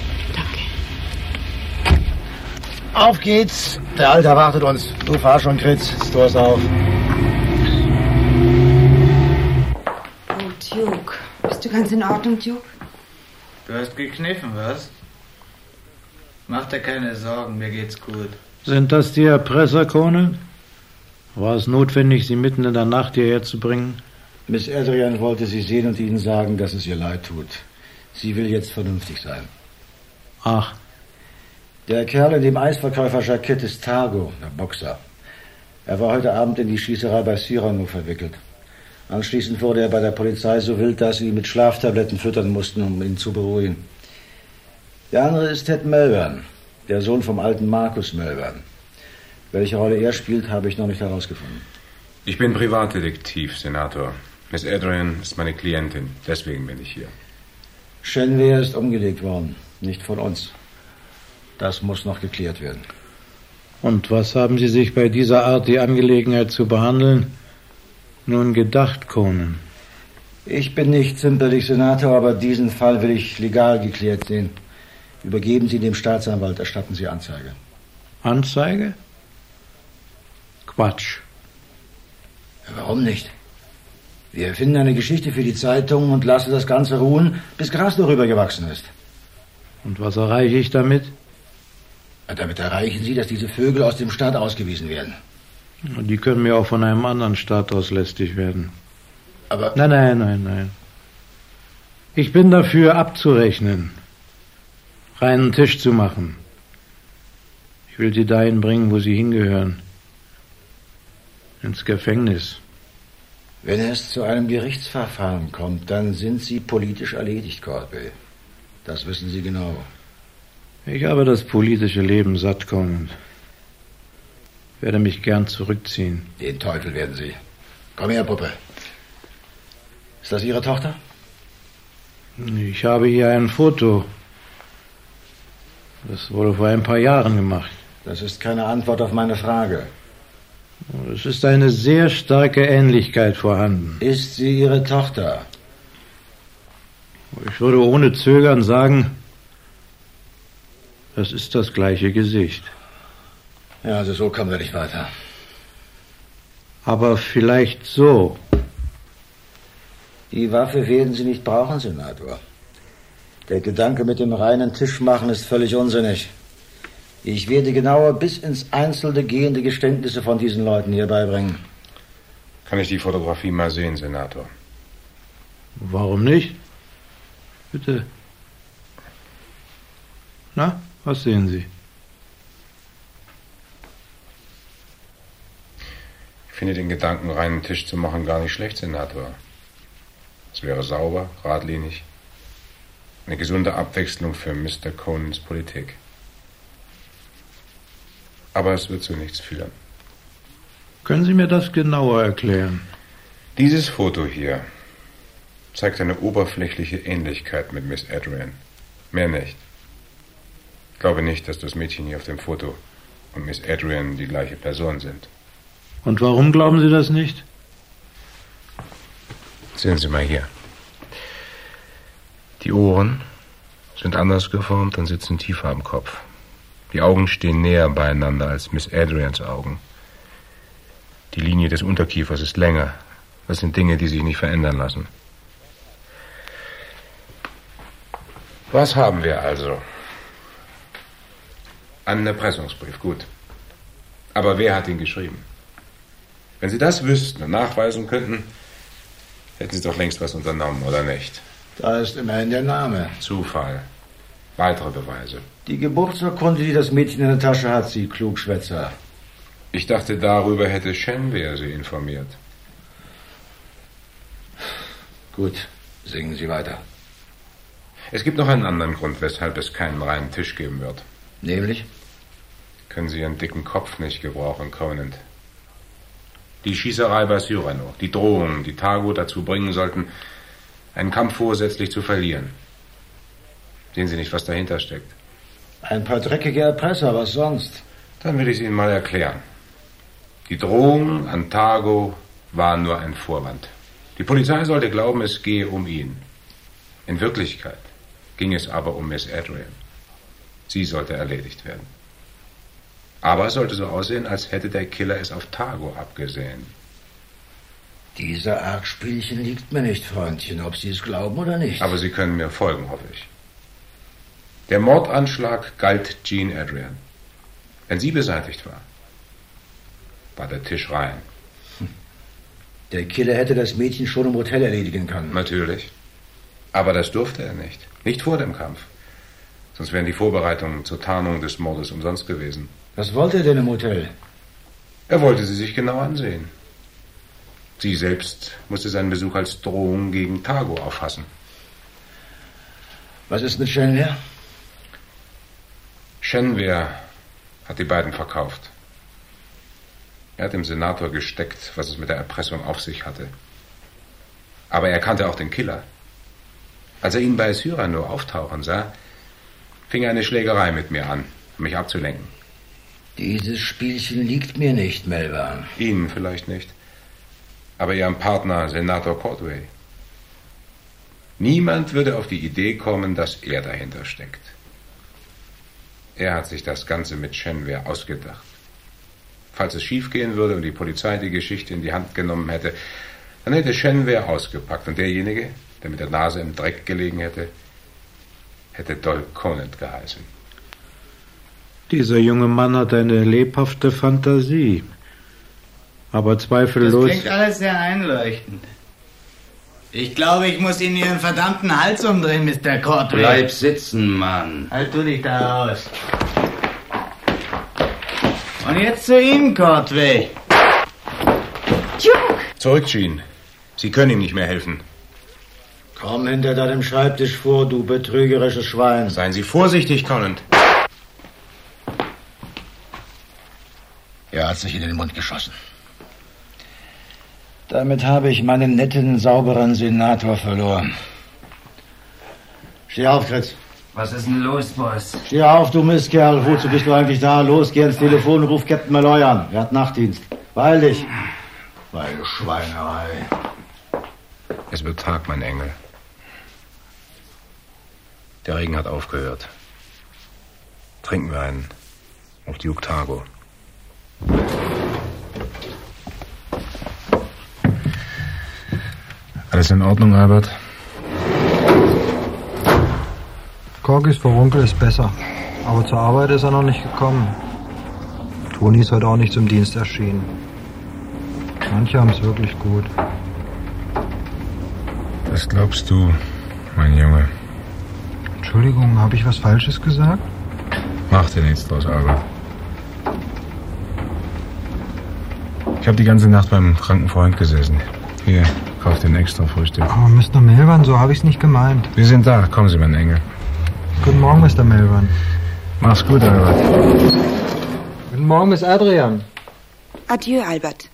Danke. Auf geht's. Der Alte erwartet uns. Du fahr schon, Kritz. Das Tor ist auf. Oh, Duke. Bist du ganz in Ordnung, Duke? Du hast gekniffen, was? Mach dir keine Sorgen, mir geht's gut. Sind das die Erpresser, Conan? War es notwendig, sie mitten in der Nacht hierher zu bringen? Miss Adrian wollte Sie sehen und Ihnen sagen, dass es ihr leid tut. Sie will jetzt vernünftig sein. Ach. Der Kerl in dem Eisverkäufer-Jackett ist Tago, der Boxer. Er war heute Abend in die Schießerei bei Cyrano verwickelt. Anschließend wurde er bei der Polizei so wild, dass sie ihn mit Schlaftabletten füttern mussten, um ihn zu beruhigen. Der andere ist Ted Melbourne, der Sohn vom alten Marcus Melbourne. Welche Rolle er spielt, habe ich noch nicht herausgefunden. Ich bin Privatdetektiv, Senator. Miss Adrian ist meine Klientin, deswegen bin ich hier. Shenway ist umgelegt worden, nicht von uns. Das muss noch geklärt werden. Und was haben Sie sich bei dieser Art, die Angelegenheit zu behandeln, nun gedacht, Conan? Ich bin nicht zimperlich, Senator, aber diesen Fall will ich legal geklärt sehen. Übergeben Sie dem Staatsanwalt, erstatten Sie Anzeige. Anzeige? Quatsch. Warum nicht? Wir finden eine Geschichte für die Zeitung und lassen das Ganze ruhen, bis Gras darüber gewachsen ist. Und was erreiche ich damit? Damit erreichen Sie, dass diese Vögel aus dem Staat ausgewiesen werden. Die können mir auch von einem anderen Staat aus lästig werden. Aber... Nein, nein, nein, nein. Ich bin dafür, abzurechnen. Reinen Tisch zu machen. Ich will sie dahin bringen, wo sie hingehören. Ins Gefängnis. Wenn es zu einem Gerichtsverfahren kommt, dann sind Sie politisch erledigt, Cordwell. Das wissen Sie genau. Ich habe das politische Leben satt, Conan. Ich werde mich gern zurückziehen. Den Teufel werden Sie. Komm her, Puppe. Ist das Ihre Tochter? Ich habe hier ein Foto. Das wurde vor ein paar Jahren gemacht. Das ist keine Antwort auf meine Frage. Es ist eine sehr starke Ähnlichkeit vorhanden. Ist sie Ihre Tochter? Ich würde ohne Zögern sagen, Das ist das gleiche Gesicht. Ja, also so kommen wir nicht weiter. Aber vielleicht so. Die Waffe werden Sie nicht brauchen, Senator. Der Gedanke mit dem reinen Tischmachen ist völlig unsinnig. Ich werde genauer bis ins Einzelne gehende Geständnisse von diesen Leuten hier beibringen. Kann ich die Fotografie mal sehen, Senator? Warum nicht? Bitte. Na, was sehen Sie? Ich finde den Gedanken, reinen Tisch zu machen, gar nicht schlecht, Senator. Es wäre sauber, geradlinig. Eine gesunde Abwechslung für Mister Conans Politik. Aber es wird zu nichts führen. Können Sie mir das genauer erklären? Dieses Foto hier zeigt eine oberflächliche Ähnlichkeit mit Miss Adrian. Mehr nicht. Ich glaube nicht, dass das Mädchen hier auf dem Foto und Miss Adrian die gleiche Person sind. Und warum glauben Sie das nicht? Sehen Sie mal hier. Die Ohren sind anders geformt und sitzen tiefer am Kopf. Die Augen stehen näher beieinander als Miss Adrians Augen. Die Linie des Unterkiefers ist länger. Das sind Dinge, die sich nicht verändern lassen. Was haben wir also? Einen Erpressungsbrief, gut. Aber wer hat ihn geschrieben? Wenn Sie das wüssten und nachweisen könnten, hätten Sie doch längst was unternommen, oder nicht? Da ist immerhin der Name. Zufall. Weitere Beweise. Die Geburtsurkunde, die das Mädchen in der Tasche hat, Sie Klugschwätzer. Ich dachte, darüber hätte Shenware Sie informiert. Gut, singen Sie weiter. Es gibt noch einen anderen Grund, weshalb es keinen reinen Tisch geben wird. Nämlich? Können Sie Ihren dicken Kopf nicht gebrauchen, Conant. Die Schießerei bei Cyrano, die Drohungen, die Tago dazu bringen sollten, einen Kampf vorsätzlich zu verlieren. Sehen Sie nicht, was dahinter steckt? Ein paar dreckige Erpresser, was sonst? Dann will ich es Ihnen mal erklären. Die Drohungen an Tago waren nur ein Vorwand. Die Polizei sollte glauben, es gehe um ihn. In Wirklichkeit ging es aber um Miss Adrian. Sie sollte erledigt werden. Aber es sollte so aussehen, als hätte der Killer es auf Tago abgesehen. Diese Art Spielchen liegt mir nicht, Freundchen, ob Sie es glauben oder nicht. Aber Sie können mir folgen, hoffe ich. Der Mordanschlag galt Jean Adrian. Wenn sie beseitigt war, war der Tisch rein. Der Killer hätte das Mädchen schon im Hotel erledigen können. Natürlich. Aber das durfte er nicht. Nicht vor dem Kampf. Sonst wären die Vorbereitungen zur Tarnung des Mordes umsonst gewesen. Was wollte er denn im Hotel? Er wollte sie sich genau ansehen. Sie selbst musste seinen Besuch als Drohung gegen Tago auffassen. Was ist mit Shenware? Shenware hat die beiden verkauft. Er hat dem Senator gesteckt, was es mit der Erpressung auf sich hatte. Aber er kannte auch den Killer. Als er ihn bei Cyrano auftauchen sah, fing er eine Schlägerei mit mir an, um mich abzulenken. Dieses Spielchen liegt mir nicht, Melbourne. Ihnen vielleicht nicht, aber Ihrem Partner Senator Cordway. Niemand würde auf die Idee kommen, dass er dahinter steckt. Er hat sich das Ganze mit Shenware ausgedacht. Falls es schiefgehen würde und die Polizei die Geschichte in die Hand genommen hätte, dann hätte Shenware ausgepackt und derjenige, der mit der Nase im Dreck gelegen hätte, hätte Doyle Conant geheißen. Dieser junge Mann hat eine lebhafte Fantasie. Aber zweifellos... Das klingt alles sehr einleuchtend. Ich glaube, ich muss Ihnen Ihren verdammten Hals umdrehen, Mister Cordway. Bleib sitzen, Mann. Halt du dich da raus. Und jetzt zu Ihnen, Cordway. Duke! Zurück, Jean. Sie können ihm nicht mehr helfen. Komm hinter deinem Schreibtisch vor, du betrügerisches Schwein. Seien Sie vorsichtig, Conant. Er hat sich in den Mund geschossen. Damit habe ich meinen netten, sauberen Senator verloren. Steh auf, Fritz. Was ist denn los, Boss? Steh auf, du Mistkerl. Wozu bist du eigentlich da? Los, geh ins Telefon und ruf Captain Malloy an. Er hat Nachtdienst. Beeil dich. Meine Schweinerei. Es wird Tag, mein Engel. Der Regen hat aufgehört. Trinken wir einen. Auf Duke Targo. Alles in Ordnung, Albert? Corgis Furunkel ist besser. Aber zur Arbeit ist er noch nicht gekommen. Toni ist heute auch nicht zum Dienst erschienen. Manche haben es wirklich gut. Was glaubst du, mein Junge? Entschuldigung, habe ich was Falsches gesagt? Mach dir nichts draus, Albert. Ich habe die ganze Nacht beim kranken Freund gesessen. Hier, kauf dir ein extra Frühstück. Aber Mister Melvan, so habe ich es nicht gemeint. Wir sind da. Kommen Sie, mein Engel. Guten Morgen, Mister Melvan. Mach's gut, Albert. Guten Morgen, Miss Adrian. Adieu, Albert.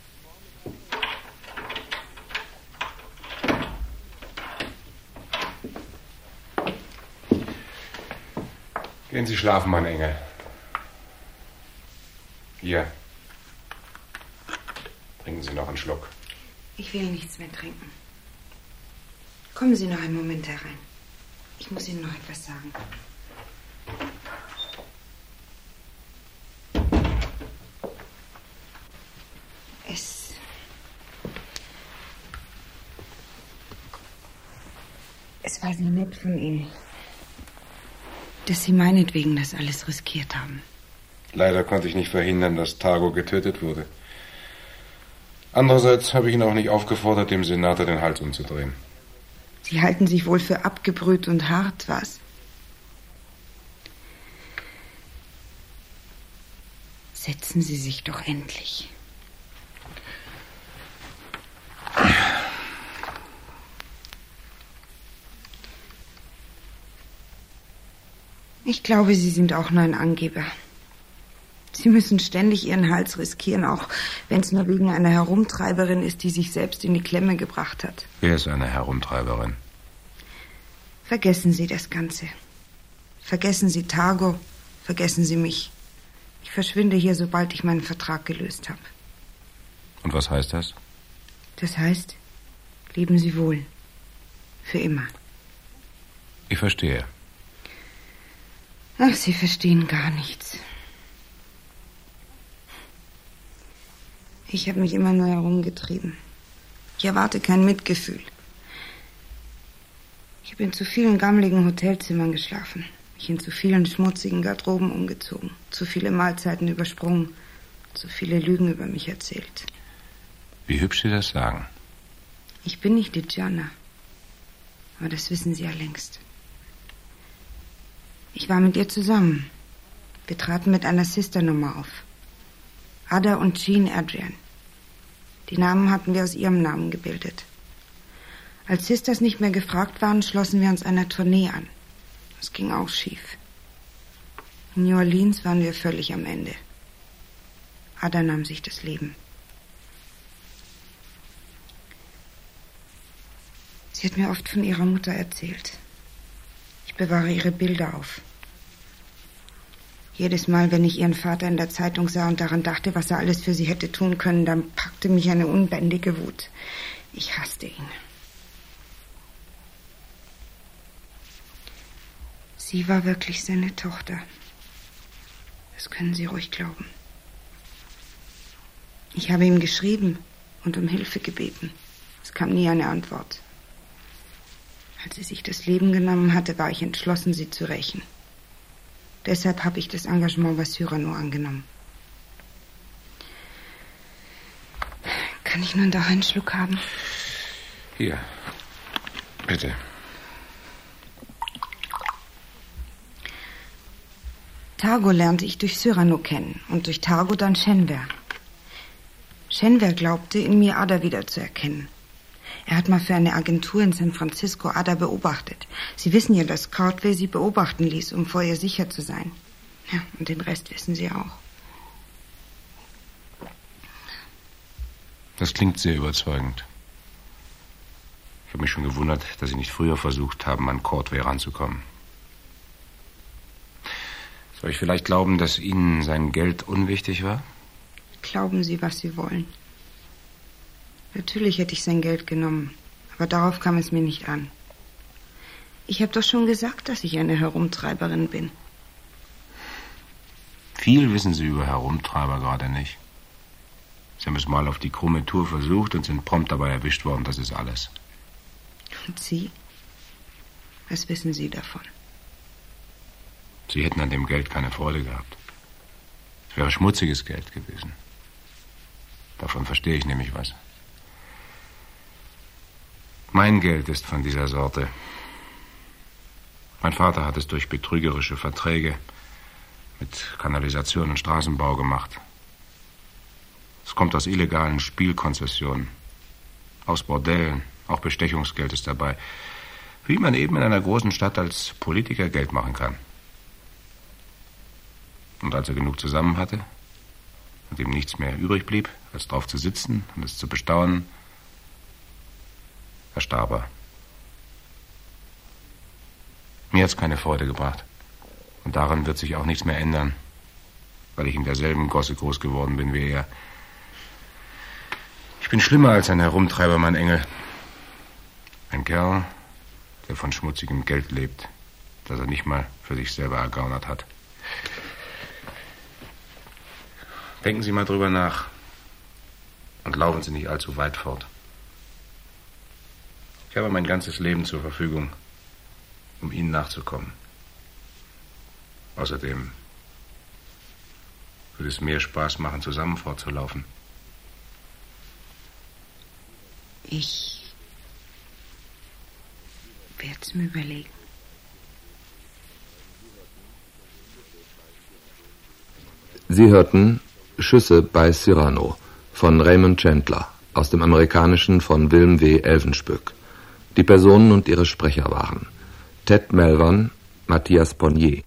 Gehen Sie schlafen, mein Engel. Hier. Trinken Sie noch einen Schluck. Ich will nichts mehr trinken. Kommen Sie noch einen Moment herein. Ich muss Ihnen noch etwas sagen. Es... Es war so nett von Ihnen, dass Sie meinetwegen das alles riskiert haben. Leider konnte ich nicht verhindern, dass Targo getötet wurde. Andererseits habe ich ihn auch nicht aufgefordert, dem Senator den Hals umzudrehen. Sie halten sich wohl für abgebrüht und hart, was? Setzen Sie sich doch endlich. Ich glaube, Sie sind auch nur ein Angeber. Sie müssen ständig Ihren Hals riskieren, auch wenn es nur wegen einer Herumtreiberin ist, die sich selbst in die Klemme gebracht hat. Wer ist eine Herumtreiberin? Vergessen Sie das Ganze. Vergessen Sie Targo, vergessen Sie mich. Ich verschwinde hier, sobald ich meinen Vertrag gelöst habe. Und was heißt das? Das heißt, leben Sie wohl. Für immer. Ich verstehe. Ach, Sie verstehen gar nichts. Ich habe mich immer nur herumgetrieben. Ich erwarte kein Mitgefühl. Ich habe in zu vielen gammeligen Hotelzimmern geschlafen, mich in zu vielen schmutzigen Garderoben umgezogen, zu viele Mahlzeiten übersprungen, zu viele Lügen über mich erzählt. Wie hübsch Sie das sagen. Ich bin nicht die Gianna, aber das wissen Sie ja längst. Ich war mit ihr zusammen. Wir traten mit einer Sisternummer auf. Ada und Jean Adrian. Die Namen hatten wir aus ihrem Namen gebildet. Als Sisters nicht mehr gefragt waren, schlossen wir uns einer Tournee an. Das ging auch schief. In New Orleans waren wir völlig am Ende. Ada nahm sich das Leben. Sie hat mir oft von ihrer Mutter erzählt. Ich bewahre ihre Bilder auf. Jedes Mal, wenn ich ihren Vater in der Zeitung sah und daran dachte, was er alles für sie hätte tun können, dann packte mich eine unbändige Wut. Ich hasste ihn. Sie war wirklich seine Tochter. Das können Sie ruhig glauben. Ich habe ihm geschrieben und um Hilfe gebeten. Es kam nie eine Antwort. Als sie sich das Leben genommen hatte, war ich entschlossen, sie zu rächen. Deshalb habe ich das Engagement bei Cyrano angenommen. Kann ich nun doch einen Schluck haben? Hier, bitte. Targo lernte ich durch Cyrano kennen und durch Targo dann Shenver. Shenver glaubte, in mir Ada wiederzuerkennen. Er hat mal für eine Agentur in San Francisco Ada beobachtet. Sie wissen ja, dass Courtway sie beobachten ließ, um vor ihr sicher zu sein. Ja, und den Rest wissen Sie auch. Das klingt sehr überzeugend. Ich habe mich schon gewundert, dass Sie nicht früher versucht haben, an Courtway ranzukommen. Soll ich vielleicht glauben, dass Ihnen sein Geld unwichtig war? Glauben Sie, was Sie wollen. Natürlich hätte ich sein Geld genommen, aber darauf kam es mir nicht an. Ich habe doch schon gesagt, dass ich eine Herumtreiberin bin. Viel wissen Sie über Herumtreiber gerade nicht. Sie haben es mal auf die krumme Tour versucht und sind prompt dabei erwischt worden, das ist alles. Und Sie? Was wissen Sie davon? Sie hätten an dem Geld keine Freude gehabt. Es wäre schmutziges Geld gewesen. Davon verstehe ich nämlich was. Mein Geld ist von dieser Sorte. Mein Vater hat es durch betrügerische Verträge mit Kanalisation und Straßenbau gemacht. Es kommt aus illegalen Spielkonzessionen, aus Bordellen, auch Bestechungsgeld ist dabei. Wie man eben in einer großen Stadt als Politiker Geld machen kann. Und als er genug zusammen hatte und ihm nichts mehr übrig blieb, als drauf zu sitzen und es zu bestaunen, verstarb er. Mir hat's keine Freude gebracht. Und daran wird sich auch nichts mehr ändern, weil ich in derselben Gosse groß geworden bin wie er. Ich bin schlimmer als ein Herumtreiber, mein Engel. Ein Kerl, der von schmutzigem Geld lebt, das er nicht mal für sich selber ergaunert hat. Denken Sie mal drüber nach und laufen Sie nicht allzu weit fort. Ich habe mein ganzes Leben zur Verfügung, um Ihnen nachzukommen. Außerdem würde es mehr Spaß machen, zusammen fortzulaufen. Ich werde es mir überlegen. Sie hörten Schüsse bei Cyrano von Raymond Chandler aus dem amerikanischen von Wilm W. Elvenspöck. Die Personen und ihre Sprecher waren Ted Melvern, Matthias Ponnier,